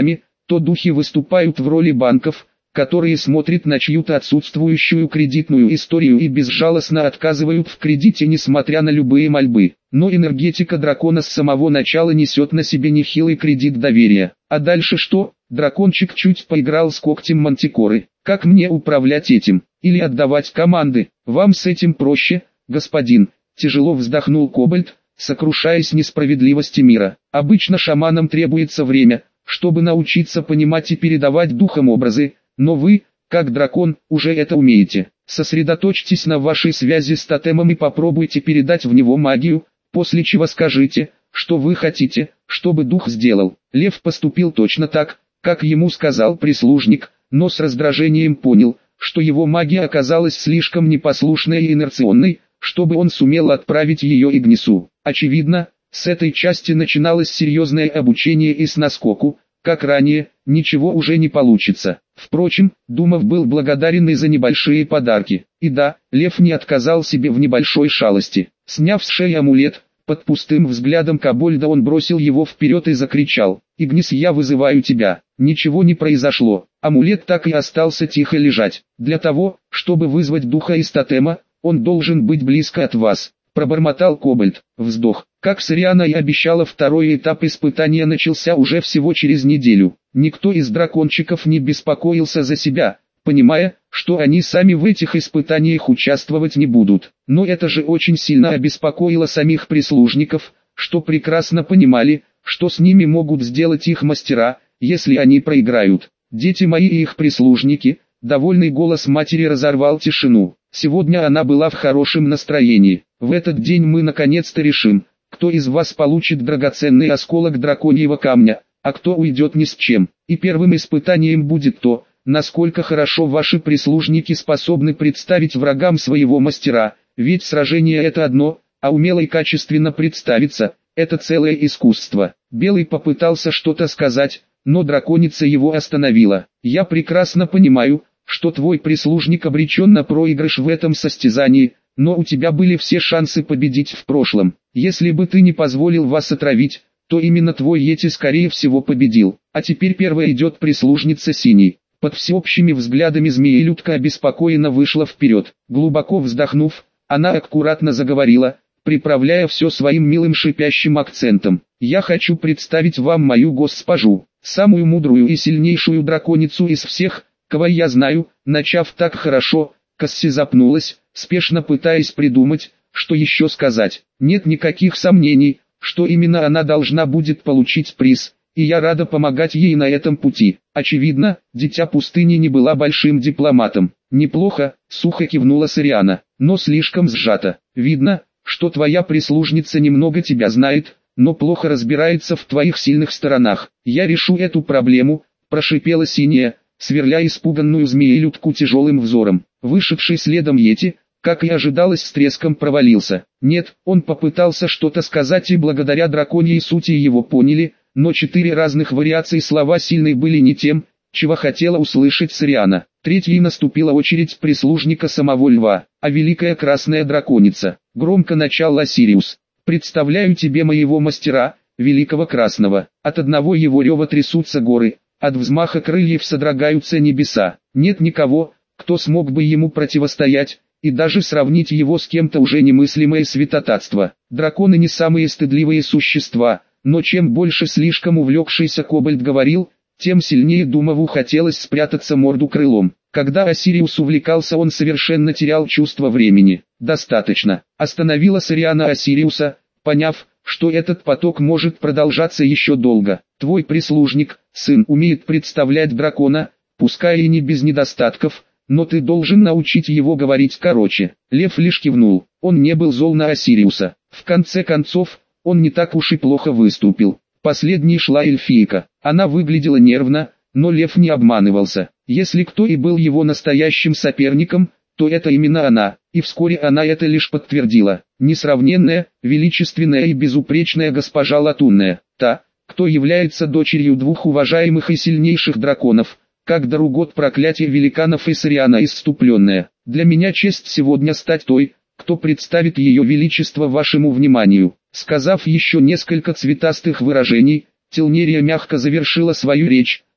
то духи выступают в роли банков, которые смотрят на чью-то отсутствующую кредитную историю и безжалостно отказывают в кредите несмотря на любые мольбы. Но энергетика дракона с самого начала несет на себе нехилый кредит доверия. А дальше что? Дракончик чуть поиграл с когтем мантикоры. Как мне управлять этим? Или отдавать команды? Вам с этим проще, господин. Тяжело вздохнул Кобальт, сокрушаясь несправедливости мира. Обычно шаманам требуется время, чтобы научиться понимать и передавать духам образы, но вы, как дракон, уже это умеете. Сосредоточьтесь на вашей связи с тотемом и попробуйте передать в него магию, после чего скажите, что вы хотите, чтобы дух сделал. Лев поступил точно так, как ему сказал прислужник, но с раздражением понял, что его магия оказалась слишком непослушной и инерционной, чтобы он сумел отправить ее Игнису. Очевидно, с этой части начиналось серьезное обучение и с наскоку, как ранее, ничего уже не получится. Впрочем, Думов был благодарен и за небольшие подарки. И да, Лев не отказал себе в небольшой шалости. Сняв с шеи амулет, под пустым взглядом Кобольда он бросил его вперед и закричал: «Игнис, я вызываю тебя». Ничего не произошло. Амулет так и остался тихо лежать. Для того, чтобы вызвать духа из тотема, он должен быть близко от вас. Пробормотал Кобальд. Вздох. Как Сориана и обещала, второй этап испытания начался уже всего через неделю. Никто из дракончиков не беспокоился за себя, понимая, что они сами в этих испытаниях участвовать не будут. Но это же очень сильно обеспокоило самих прислужников, что прекрасно понимали, что с ними могут сделать их мастера, если они проиграют. «Дети мои и их прислужники», довольный голос матери разорвал тишину. Сегодня она была в хорошем настроении. В этот день мы наконец-то решим, кто из вас получит драгоценный осколок драконьего камня, а кто уйдет ни с чем. И первым испытанием будет то, насколько хорошо ваши прислужники способны представить врагам своего мастера, ведь сражение это одно, а умело и качественно представиться – это целое искусство. Белый попытался что-то сказать, но драконица его остановила. «Я прекрасно понимаю, что твой прислужник обречен на проигрыш в этом состязании, но у тебя были все шансы победить в прошлом. Если бы ты не позволил вас отравить, то именно твой Йети скорее всего победил. А теперь первая идет прислужница Синей». Под всеобщими взглядами змеелюдка обеспокоенно вышла вперед. Глубоко вздохнув, она аккуратно заговорила, приправляя все своим милым шипящим акцентом. «Я хочу представить вам мою госпожу, самую мудрую и сильнейшую драконицу из всех, кого я знаю». Начав так хорошо, Касси запнулась, спешно пытаясь придумать, что еще сказать. «Нет никаких сомнений, что именно она должна будет получить приз, и я рада помогать ей на этом пути». Очевидно, дитя пустыни не была большим дипломатом. «Неплохо», — сухо кивнула Сориана, — «но слишком сжато. Видно, что твоя прислужница немного тебя знает, но плохо разбирается в твоих сильных сторонах. Я решу эту проблему», — прошипела Синяя, сверля испуганную змеелюдку тяжелым взором. Вышедший следом Йети, как и ожидалось, с треском провалился. Нет, он попытался что-то сказать, и благодаря драконьей сути его поняли, но 4 разных вариации слова сильной были не тем, чего хотела услышать Сориана. Третьей наступила очередь прислужника самого льва, а великая красная драконица. Громко начал Осириус: «Представляю тебе моего мастера, великого красного». От одного его рева трясутся горы, от взмаха крыльев содрогаются небеса. Нет никого, кто смог бы ему противостоять, и даже сравнить его с кем-то уже немыслимое святотатство. Драконы не самые стыдливые существа, но чем больше слишком увлекшийся Кобальд говорил, тем сильнее Думову хотелось спрятаться морду крылом. Когда Осириус увлекался, он совершенно терял чувство времени. «Достаточно», — остановила Сориана Осириуса, поняв, что этот поток может продолжаться еще долго. «Твой прислужник, сын, умеет представлять дракона, пускай и не без недостатков, но ты должен научить его говорить короче». Лев лишь кивнул, он не был зол на Осириуса. В конце концов, он не так уж и плохо выступил. Последней шла эльфийка. Она выглядела нервно, но Лев не обманывался. Если кто и был его настоящим соперником, то это именно она, и вскоре она это лишь подтвердила. Несравненная, величественная и безупречная госпожа Латунная, та, кто является дочерью 2 уважаемых и сильнейших драконов, как Даругот проклятие великанов и Сориана исступленная. Для меня честь сегодня стать той, кто представит ее величество вашему вниманию». Сказав еще несколько цветастых выражений, Телнерия мягко завершила свою речь,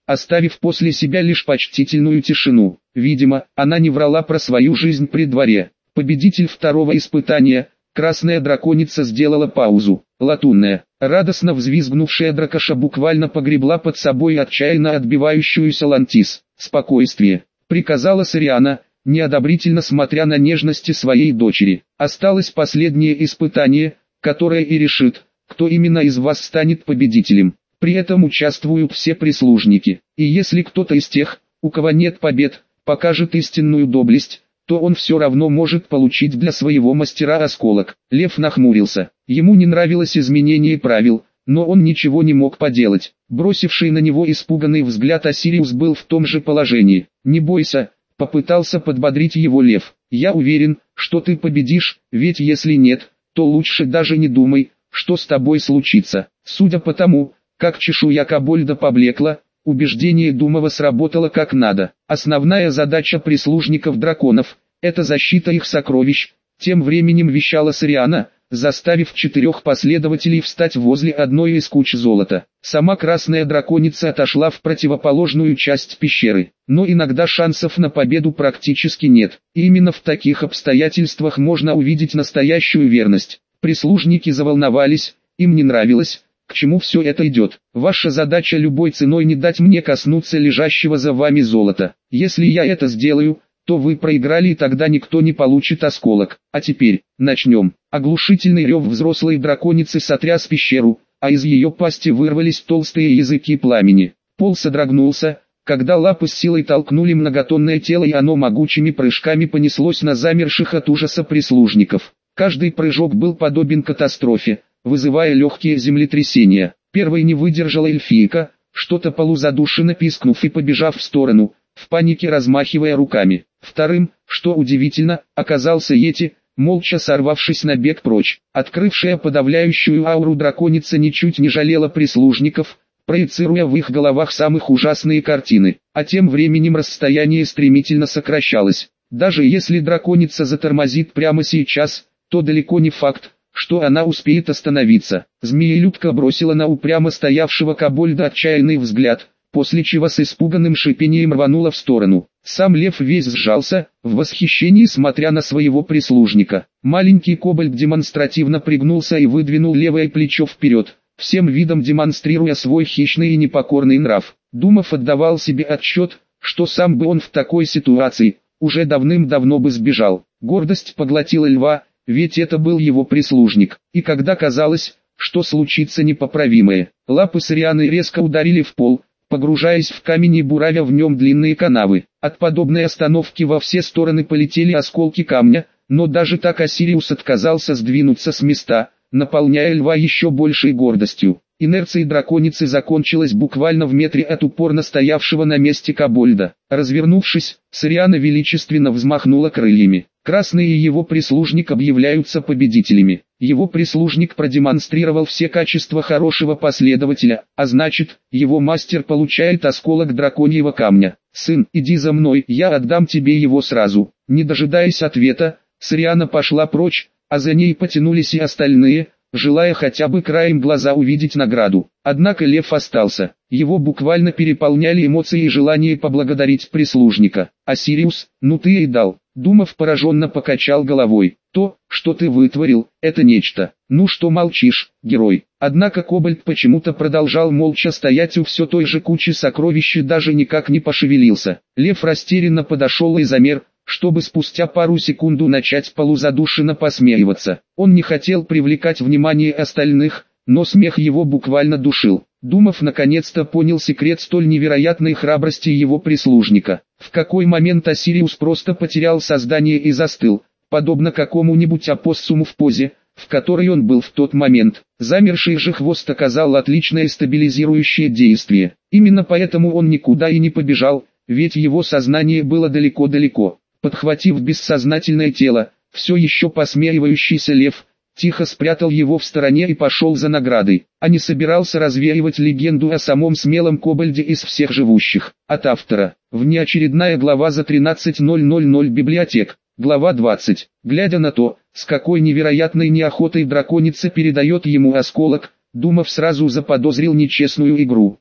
оставив после себя лишь почтительную тишину. Видимо, она не врала про свою жизнь при дворе. Победитель второго испытания, красная драконица, сделала паузу. Латунная, радостно взвизгнувшая дракоша буквально погребла под собой отчаянно отбивающуюся Лантис. «Спокойствие», — приказала Сориана, неодобрительно смотря на нежности своей дочери. «Осталось последнее испытание, которое и решит, кто именно из вас станет победителем. При этом участвуют все прислужники. И если кто-то из тех, у кого нет побед, покажет истинную доблесть, то он все равно может получить для своего мастера осколок». Лев нахмурился. Ему не нравилось изменение правил, но он ничего не мог поделать. Бросивший на него испуганный взгляд Осириус был в том же положении. «Не бойся», — попытался подбодрить его Лев. «Я уверен, что ты победишь, ведь если нет, то лучше даже не думай, что с тобой случится». Судя по тому, как чешуя Кобольда поблекла, убеждение Думова сработало как надо. Основная задача прислужников-драконов — это защита их сокровищ, тем временем вещала Сориана, заставив 4 последователей встать возле одной из куч золота. Сама красная драконица отошла в противоположную часть пещеры, но иногда шансов на победу практически нет. И именно в таких обстоятельствах можно увидеть настоящую верность. Прислужники заволновались, им не нравилось, к чему все это идет. Ваша задача любой ценой не дать мне коснуться лежащего за вами золота. Если я это сделаю, то вы проиграли, и тогда никто не получит осколок. А теперь, начнем. Оглушительный рев взрослой драконицы сотряс пещеру, а из ее пасти вырвались толстые языки пламени. Пол содрогнулся, когда лапы с силой толкнули многотонное тело, и оно могучими прыжками понеслось на замерших от ужаса прислужников. Каждый прыжок был подобен катастрофе, вызывая легкие землетрясения. Первой не выдержала эльфийка, что-то полузадушенно пискнув и побежав в сторону, в панике размахивая руками. Вторым, что удивительно, оказался Йети, молча сорвавшись на бег прочь. Открывшая подавляющую ауру драконица ничуть не жалела прислужников, проецируя в их головах самых ужасные картины. А тем временем расстояние стремительно сокращалось. Даже если драконица затормозит прямо сейчас, то далеко не факт, что она успеет остановиться. Змеелюдка бросила на упрямо стоявшего Кобольда отчаянный взгляд, после чего с испуганным шипением рванула в сторону. Сам лев весь сжался, в восхищении смотря на своего прислужника. Маленький Кобольд демонстративно пригнулся и выдвинул левое плечо вперед, всем видом демонстрируя свой хищный и непокорный нрав. Думов отдавал себе отчет, что сам бы он в такой ситуации уже давным-давно бы сбежал. Гордость поглотила льва, ведь это был его прислужник. И когда казалось, что случится непоправимое, лапы Сорианы резко ударили в пол, погружаясь в камень и буравя в нем длинные канавы. От подобной остановки во все стороны полетели осколки камня, но даже так Осириус отказался сдвинуться с места, наполняя льва еще большей гордостью. Инерция драконицы закончилась буквально в метре от упорно стоявшего на месте Кобольда. Развернувшись, Сориана величественно взмахнула крыльями. Красный и его прислужник объявляются победителями. Его прислужник продемонстрировал все качества хорошего последователя, а значит, его мастер получает осколок драконьего камня. «Сын, иди за мной, я отдам тебе его сразу». Не дожидаясь ответа, Сориана пошла прочь, а за ней потянулись и остальные, желая хотя бы краем глаза увидеть награду. Однако лев остался. Его буквально переполняли эмоции и желание поблагодарить прислужника. «Осириус, ну ты и дал». Думов пораженно покачал головой. «То, что ты вытворил, это нечто. Ну что молчишь, герой?» Однако Кобальд почему-то продолжал молча стоять у все той же кучи сокровищ и даже никак не пошевелился. Лев растерянно подошел и замер, чтобы спустя пару секунд начать полузадушенно посмеиваться. Он не хотел привлекать внимание остальных, но смех его буквально душил. Думов наконец-то понял секрет столь невероятной храбрости его прислужника. В какой момент Осириус просто потерял сознание и застыл, подобно какому-нибудь опоссуму в позе, в которой он был в тот момент. Замерший же хвост оказал отличное стабилизирующее действие. Именно поэтому он никуда и не побежал, ведь его сознание было далеко-далеко. Подхватив бессознательное тело, все еще посмеивающийся лев, тихо спрятал его в стороне и пошел за наградой, а не собирался развеивать легенду о самом смелом Кобальде из всех живущих. От автора. Внеочередная глава за 13.000 библиотек. Глава 20. Глядя на то, с какой невероятной неохотой драконица передает ему осколок, Думов сразу заподозрил нечестную игру.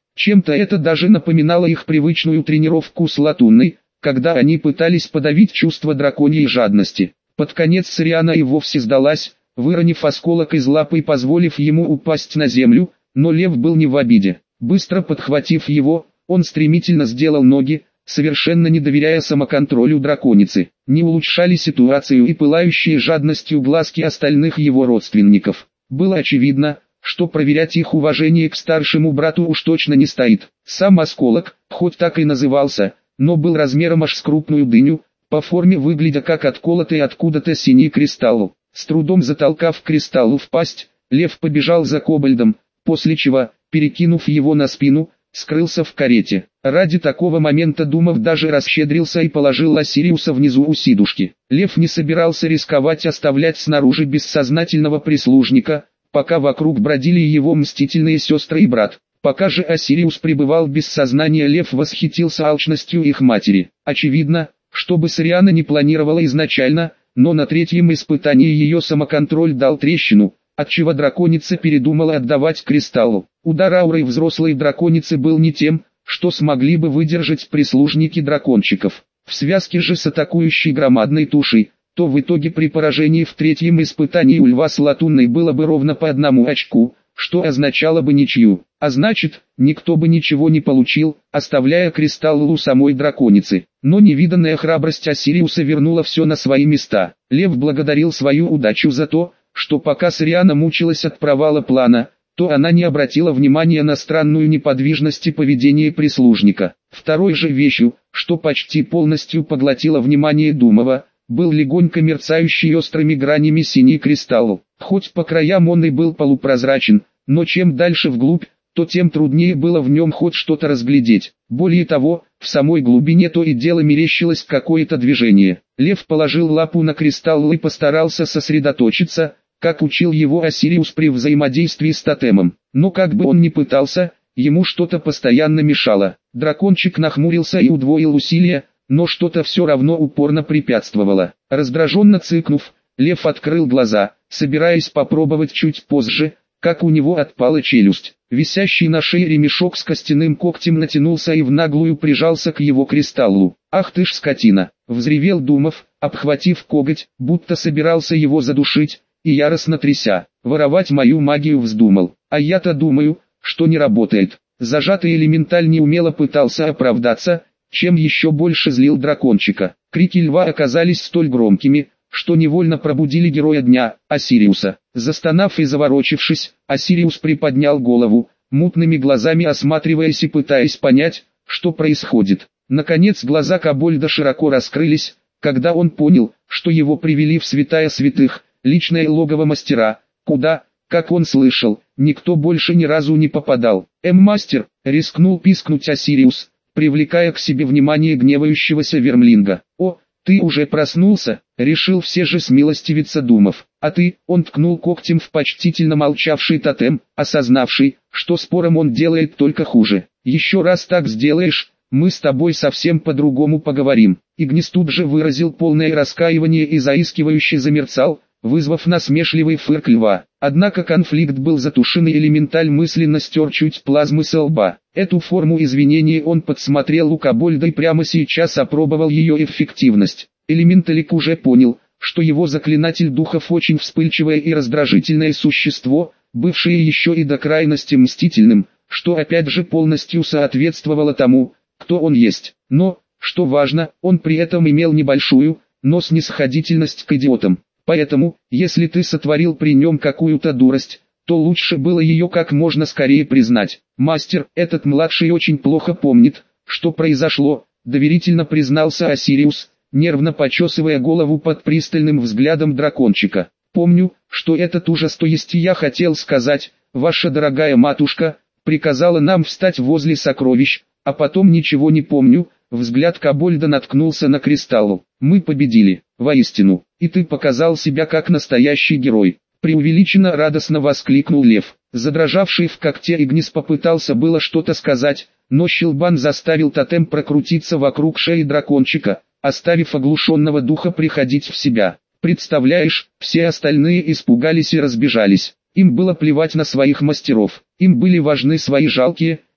Чем-то это даже напоминало их привычную тренировку с Латунной, когда они пытались подавить чувство драконьей жадности. Под конец Сириана и вовсе сдалась, выронив осколок из лапы и позволив ему упасть на землю, но лев был не в обиде. Быстро подхватив его, он стремительно сделал ноги, совершенно не доверяя самоконтролю драконицы. Не улучшали ситуацию и пылающие жадностью глазки остальных его родственников. Было очевидно, что проверять их уважение к старшему брату уж точно не стоит. Сам осколок, хоть так и назывался, но был размером аж с крупную дыню, по форме выглядя как отколотый откуда-то синий кристалл. С трудом затолкав кристалл в пасть, лев побежал за кобальдом, после чего, перекинув его на спину, скрылся в карете. Ради такого момента Думов даже расщедрился и положил Осириуса внизу у сидушки. Лев не собирался рисковать оставлять снаружи бессознательного прислужника, пока вокруг бродили его мстительные сестры и брат. Пока же Осириус пребывал без сознания, лев восхитился алчностью их матери. Очевидно, чтобы Сириана не планировала изначально, но на третьем испытании ее самоконтроль дал трещину, отчего драконица передумала отдавать кристаллу. Удар аурой взрослой драконицы был не тем, что смогли бы выдержать прислужники дракончиков. В связке же с атакующей громадной тушей, то в итоге при поражении в третьем испытании у льва с Латунной было бы ровно по 1 очку, что означало бы ничью. А значит, никто бы ничего не получил, оставляя кристалл у самой драконицы. Но невиданная храбрость Осириуса вернула все на свои места. Лев благодарил свою удачу за то, что пока Сириана мучилась от провала плана, то она не обратила внимания на странную неподвижность и поведение прислужника. Второй же вещью, что почти полностью поглотило внимание Думова, был легонько мерцающий острыми гранями синий кристалл. Хоть по краям он и был полупрозрачен, но чем дальше вглубь, то тем труднее было в нем хоть что-то разглядеть. Более того, в самой глубине то и дело мерещилось какое-то движение. Лев положил лапу на кристалл и постарался сосредоточиться, как учил его Осириус при взаимодействии с тотемом. Но как бы он ни пытался, ему что-то постоянно мешало. Дракончик нахмурился и удвоил усилия, но что-то все равно упорно препятствовало. Раздраженно цыкнув, лев открыл глаза, собираясь попробовать чуть позже, как у него отпала челюсть. Висящий на шее ремешок с костяным когтем натянулся и в наглую прижался к его кристаллу. «Ах ты ж скотина!» — взревел Думов, обхватив коготь, будто собирался его задушить, и яростно тряся. «Воровать мою магию вздумал. А я-то думаю, что не работает». Зажатый элементаль неумело пытался оправдаться, чем еще больше злил дракончика. Крики льва оказались столь громкими, что невольно пробудили героя дня, Осириуса. Застонав и заворочившись, Осириус приподнял голову, мутными глазами осматриваясь и пытаясь понять, что происходит. Наконец глаза Кобольда широко раскрылись, когда он понял, что его привели в святая святых, личное логово мастера, куда, как он слышал, никто больше ни разу не попадал. «Мастер!» — рискнул пискнуть Осириус, привлекая к себе внимание гневающегося Вермлинга. «О, ты уже проснулся?» — решил все же смилостивиться Думов. «А ты?» — он ткнул когтем в почтительно молчавший тотем, осознавший, что спором он делает только хуже. «Еще раз так сделаешь, мы с тобой совсем по-другому поговорим». Игнис тут же выразил полное раскаивание и заискивающе замерцал, вызвав насмешливый фырк льва. Однако конфликт был затушен и элементаль мысленно стер чуть плазмы со лба. Эту форму извинений он подсмотрел у Кобольда и прямо сейчас опробовал ее эффективность. Элементалик уже понял, что его заклинатель духов очень вспыльчивое и раздражительное существо, бывшее еще и до крайности мстительным, что опять же полностью соответствовало тому, кто он есть. Но, что важно, он при этом имел небольшую, но снисходительность к идиотам. Поэтому, если ты сотворил при нем какую-то дурость, то лучше было ее как можно скорее признать. «Мастер, этот младший очень плохо помнит, что произошло», — доверительно признался Осириус, нервно почесывая голову под пристальным взглядом дракончика. «Помню, что этот ужас, то есть я хотел сказать, ваша дорогая матушка, приказала нам встать возле сокровищ, а потом ничего не помню». Взгляд Кобольда наткнулся на кристалл. «Мы победили, воистину, и ты показал себя как настоящий герой». Преувеличенно радостно воскликнул лев. Задрожавший в когте Игнис попытался было что-то сказать, но щелбан заставил тотем прокрутиться вокруг шеи дракончика, оставив оглушенного духа приходить в себя. Представляешь, все остальные испугались и разбежались. Им было плевать на своих мастеров. Им были важны свои жалкие,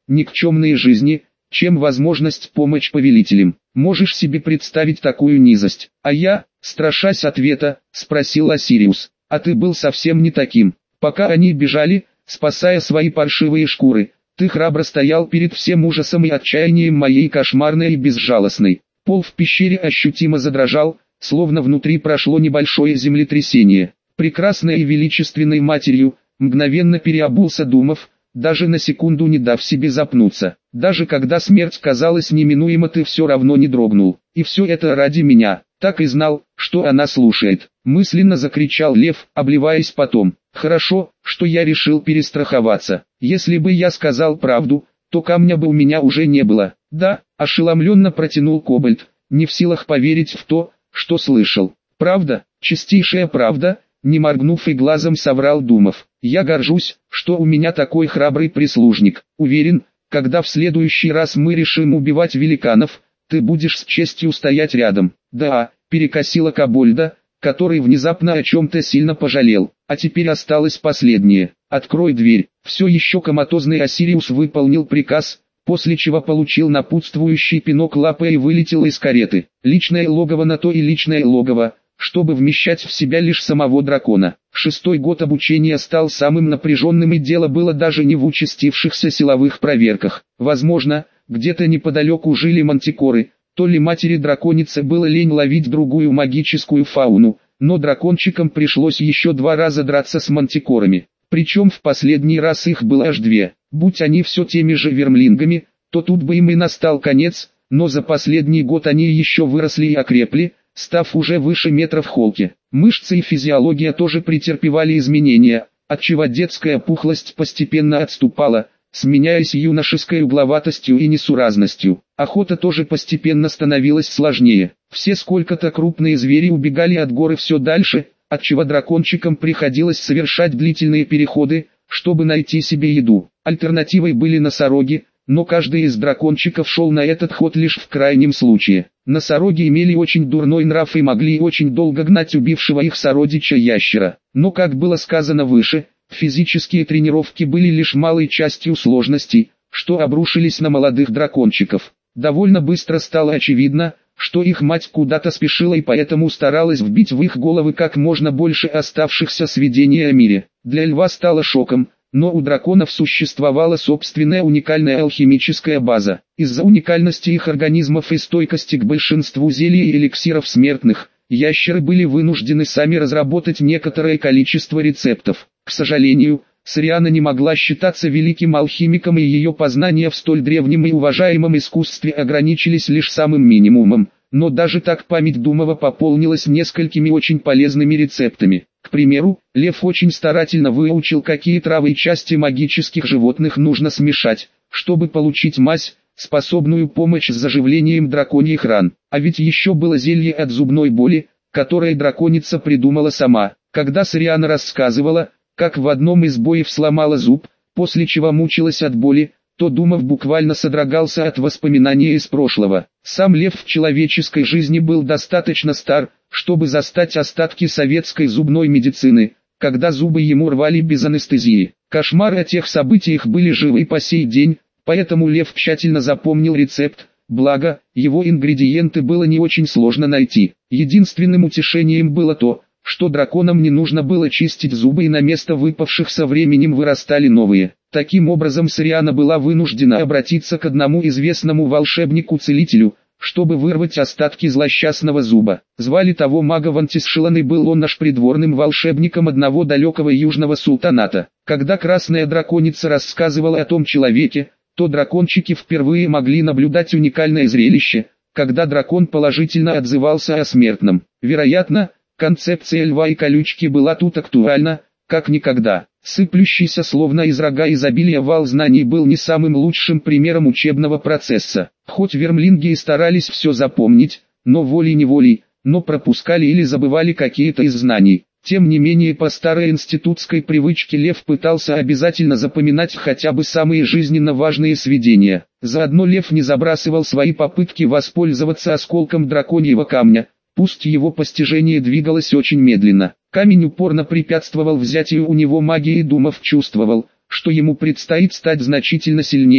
никчемные жизни, чем возможность помочь повелителям. Можешь себе представить такую низость? А я, страшась ответа, спросил Осириус, а ты был совсем не таким. Пока они бежали, спасая свои паршивые шкуры, ты храбро стоял перед всем ужасом и отчаянием моей кошмарной и безжалостной. Пол в пещере ощутимо задрожал, словно внутри прошло небольшое землетрясение. Прекрасной и величественной матерью, мгновенно переобулся Думов, даже на секунду не дав себе запнуться. Даже когда смерть казалась неминуема, ты все равно не дрогнул. И все это ради меня. Так и знал, что она слушает. Мысленно закричал Лев, обливаясь потом. Хорошо, что я решил перестраховаться. Если бы я сказал правду, то камня бы у меня уже не было. Да, ошеломленно протянул Кобальт, не в силах поверить в то, что слышал. Правда, чистейшая правда, не моргнув и глазом соврал Думов. Я горжусь, что у меня такой храбрый прислужник. Уверен, когда в следующий раз мы решим убивать великанов, ты будешь с честью стоять рядом. Да, перекосила Кобольда, который внезапно о чем-то сильно пожалел. А теперь осталось последнее. Открой дверь. Все еще коматозный Осириус выполнил приказ, после чего получил напутствующий пинок лапой и вылетел из кареты. Личное логово на то и личное логово, чтобы вмещать в себя лишь самого дракона. 6-й год обучения стал самым напряженным, и дело было даже не в участившихся силовых проверках. Возможно, где-то неподалеку жили мантикоры, то ли матери драконицы было лень ловить другую магическую фауну, но дракончикам пришлось еще 2 раза драться с мантикорами. Причем в последний раз их было аж 2. Будь они все теми же вермлингами, то тут бы им и настал конец, но за последний год они еще выросли и окрепли, став уже выше метра в холке. Мышцы и физиология тоже претерпевали изменения, отчего детская пухлость постепенно отступала, сменяясь юношеской угловатостью и несуразностью. Охота тоже постепенно становилась сложнее. Все сколько-то крупные звери убегали от горы все дальше, отчего дракончикам приходилось совершать длительные переходы, чтобы найти себе еду. Альтернативой были носороги, но каждый из дракончиков шел на этот ход лишь в крайнем случае. Носороги имели очень дурной нрав и могли очень долго гнать убившего их сородича ящера. Но, как было сказано выше, физические тренировки были лишь малой частью сложностей, что обрушились на молодых дракончиков. Довольно быстро стало очевидно, что их мать куда-то спешила и поэтому старалась вбить в их головы как можно больше оставшихся сведений о мире. Для льва стало шоком, но у драконов существовала собственная уникальная алхимическая база. Из-за уникальности их организмов и стойкости к большинству зелий и эликсиров смертных, ящеры были вынуждены сами разработать некоторое количество рецептов. К сожалению, Сориана не могла считаться великим алхимиком, и ее познания в столь древнем и уважаемом искусстве ограничились лишь самым минимумом, но даже так память Думова пополнилась несколькими очень полезными рецептами. К примеру, Лев очень старательно выучил, какие травы и части магических животных нужно смешать, чтобы получить мазь, способную помочь с заживлением драконьих ран. А ведь еще было зелье от зубной боли, которое драконица придумала сама. Когда Сориана рассказывала, как в одном из боев сломала зуб, после чего мучилась от боли, то Думов буквально содрогался от воспоминаний из прошлого. Сам Лев в человеческой жизни был достаточно стар, чтобы застать остатки советской зубной медицины, когда зубы ему рвали без анестезии. Кошмары о тех событиях были живы по сей день, поэтому Лев тщательно запомнил рецепт, благо, его ингредиенты было не очень сложно найти. Единственным утешением было то, что драконам не нужно было чистить зубы, и на место выпавших со временем вырастали новые. Таким образом Сориана была вынуждена обратиться к одному известному волшебнику-целителю, чтобы вырвать остатки злосчастного зуба. Звали того мага Вантисшилан, и был он наш придворным волшебником одного далекого южного султаната. Когда красная драконица рассказывала о том человеке, то дракончики впервые могли наблюдать уникальное зрелище, когда дракон положительно отзывался о смертном. Вероятно, концепция льва и колючки была тут актуальна, как никогда. Сыплющийся словно из рога изобилия вал знаний был не самым лучшим примером учебного процесса. Хоть вермлинги и старались все запомнить, но волей-неволей, но пропускали или забывали какие-то из знаний. Тем не менее, по старой институтской привычке Лев пытался обязательно запоминать хотя бы самые жизненно важные сведения. Заодно Лев не забрасывал свои попытки воспользоваться осколком драконьего камня, пусть его постижение двигалось очень медленно. Камень упорно препятствовал взятию у него магии, и Думов чувствовал, что ему предстоит стать значительно сильнее,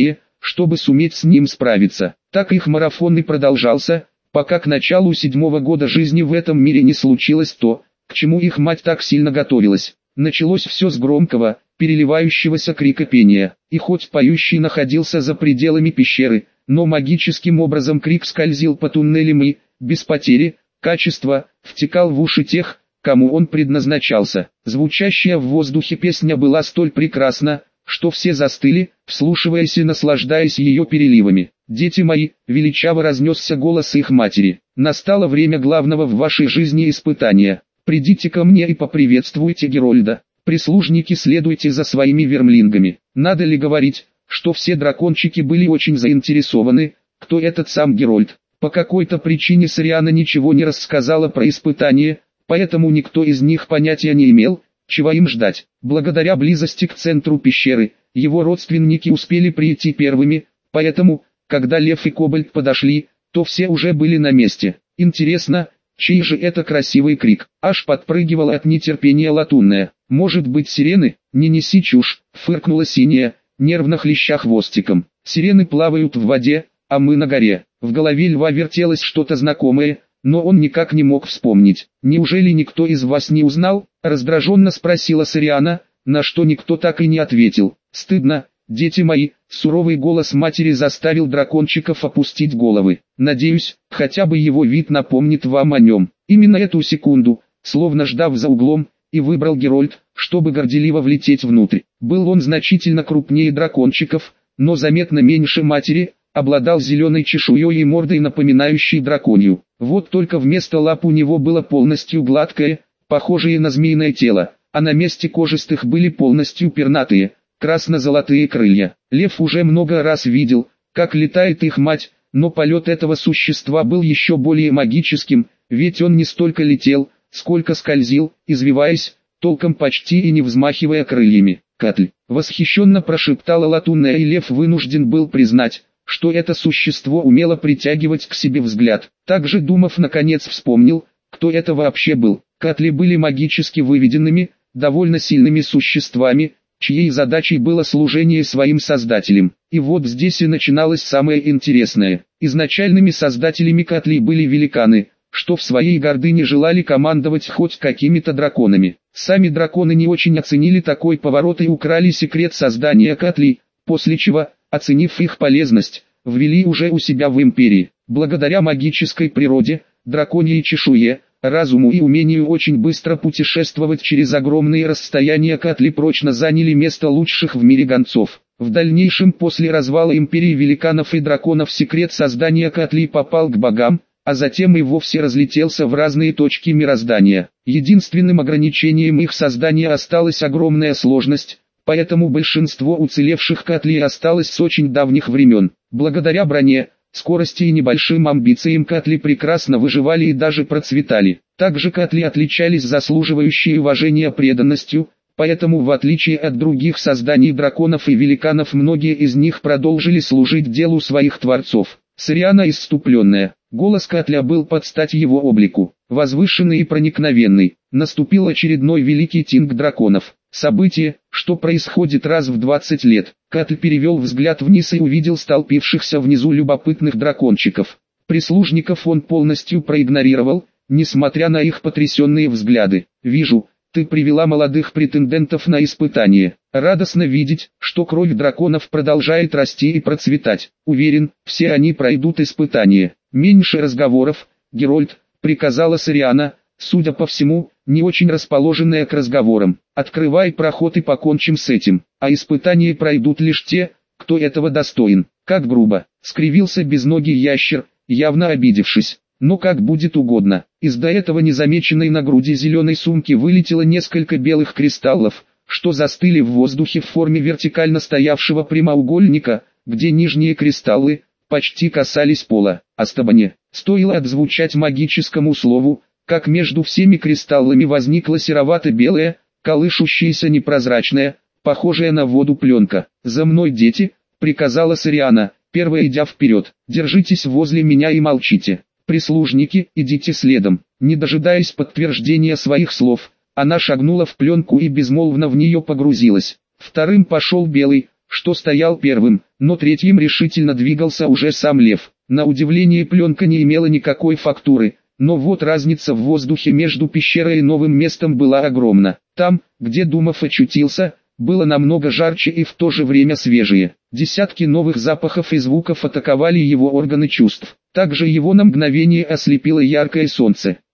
чтобы суметь с ним справиться. Так их марафон и продолжался, пока к началу 7-го года жизни в этом мире не случилось то, к чему их мать так сильно готовилась. Началось все с громкого, переливающегося крика пения, и хоть поющий находился за пределами пещеры, но магическим образом крик скользил по туннелям и, без потери качества, втекал в уши тех, кому он предназначался. Звучащая в воздухе песня была столь прекрасна, что все застыли, вслушиваясь и наслаждаясь ее переливами. «Дети мои», — величаво разнесся голос их матери, — «настало время главного в вашей жизни испытания. Придите ко мне и поприветствуйте Герольда. Прислужники, следуйте за своими вермлингами». Надо ли говорить, что все дракончики были очень заинтересованы, кто этот сам Герольд. По какой-то причине Сориана ничего не рассказала про испытание, поэтому никто из них понятия не имел, чего им ждать. Благодаря близости к центру пещеры, его родственники успели прийти первыми, поэтому, когда Лев и Кобальт подошли, то все уже были на месте. Интересно, чей же это красивый крик? Аж подпрыгивала от нетерпения Латунная. «Может быть, сирены?» «Не неси чушь», — фыркнула Синяя, нервно хлеща хвостиком. «Сирены плавают в воде, а мы на горе». В голове Льва вертелось что-то знакомое, но он никак не мог вспомнить. «Неужели никто из вас не узнал?» — раздраженно спросила Сориана, на что никто так и не ответил. «Стыдно, дети мои», — суровый голос матери заставил дракончиков опустить головы. «Надеюсь, хотя бы его вид напомнит вам о нем». Именно эту секунду, словно ждав за углом, и выбрал Герольд, чтобы горделиво влететь внутрь. Был он значительно крупнее дракончиков, но заметно меньше матери, обладал зеленой чешуей и мордой, напоминающей драконью. Вот только вместо лап у него было полностью гладкое, похожее на змеиное тело, а на месте кожистых были полностью пернатые, красно-золотые крылья. Лев уже много раз видел, как летает их мать, но полет этого существа был еще более магическим, ведь он не столько летел, сколько скользил, извиваясь, толком почти и не взмахивая крыльями. «Катль!» — восхищенно прошептала Латунная, и Лев вынужден был признать, что это существо умело притягивать к себе взгляд. Также думав, наконец вспомнил, кто это вообще был. Катли были магически выведенными, довольно сильными существами, чьей задачей было служение своим создателям. И вот здесь и начиналось самое интересное. Изначальными создателями Катли были великаны, что в своей гордыне желали командовать хоть какими-то драконами. Сами драконы не очень оценили такой поворот и украли секрет создания Катли, после чего, оценив их полезность, ввели уже у себя в империи. Благодаря магической природе, драконьей чешуе, разуму и умению очень быстро путешествовать через огромные расстояния, Катли прочно заняли место лучших в мире гонцов. В дальнейшем, после развала империи великанов и драконов, секрет создания Катли попал к богам, а затем и вовсе разлетелся в разные точки мироздания. Единственным ограничением их создания осталась огромная сложность, поэтому большинство уцелевших Катли осталось с очень давних времен. Благодаря броне, скорости и небольшим амбициям Катли прекрасно выживали и даже процветали. Также Катли отличались заслуживающей уважения преданностью, поэтому в отличие от других созданий драконов и великанов, многие из них продолжили служить делу своих творцов. Сориана исступленная. Голос Катля был под стать его облику, возвышенный и проникновенный. Наступил очередной великий тинг драконов. Событие, что происходит раз в 20 лет. Катль перевел взгляд вниз и увидел столпившихся внизу любопытных дракончиков. Прислужников он полностью проигнорировал, несмотря на их потрясенные взгляды. «Вижу, ты привела молодых претендентов на испытание. Радостно видеть, что кровь драконов продолжает расти и процветать. Уверен, все они пройдут испытание». «Меньше разговоров, Герольд», — приказала Сориана, судя по всему, не очень расположенная к разговорам. «Открывай проход и покончим с этим, а испытания пройдут лишь те, кто этого достоин». «Как грубо», — скривился безногий ящер, явно обидевшись. «Но как будет угодно». Из до этого незамеченной на груди зеленой сумки вылетело несколько белых кристаллов, что застыли в воздухе в форме вертикально стоявшего прямоугольника, где нижние кристаллы почти касались пола. «Астабане». Стоило отзвучать магическому слову, как между всеми кристаллами возникла серовато-белая, колышущаяся непрозрачная, похожая на воду пленка. «За мной, дети», — приказала Сориана, первая идя вперед. «Держитесь возле меня и молчите. Прислужники, идите следом». Не дожидаясь подтверждения своих слов, она шагнула в пленку и безмолвно в нее погрузилась. Вторым пошел белый, что стоял первым, но третьим решительно двигался уже сам лев. На удивление пленка не имела никакой фактуры, но вот разница в воздухе между пещерой и новым местом была огромна. Там, где Думов очутился, было намного жарче и в то же время свежее. Десятки новых запахов и звуков атаковали его органы чувств. Также его на мгновение ослепило яркое солнце.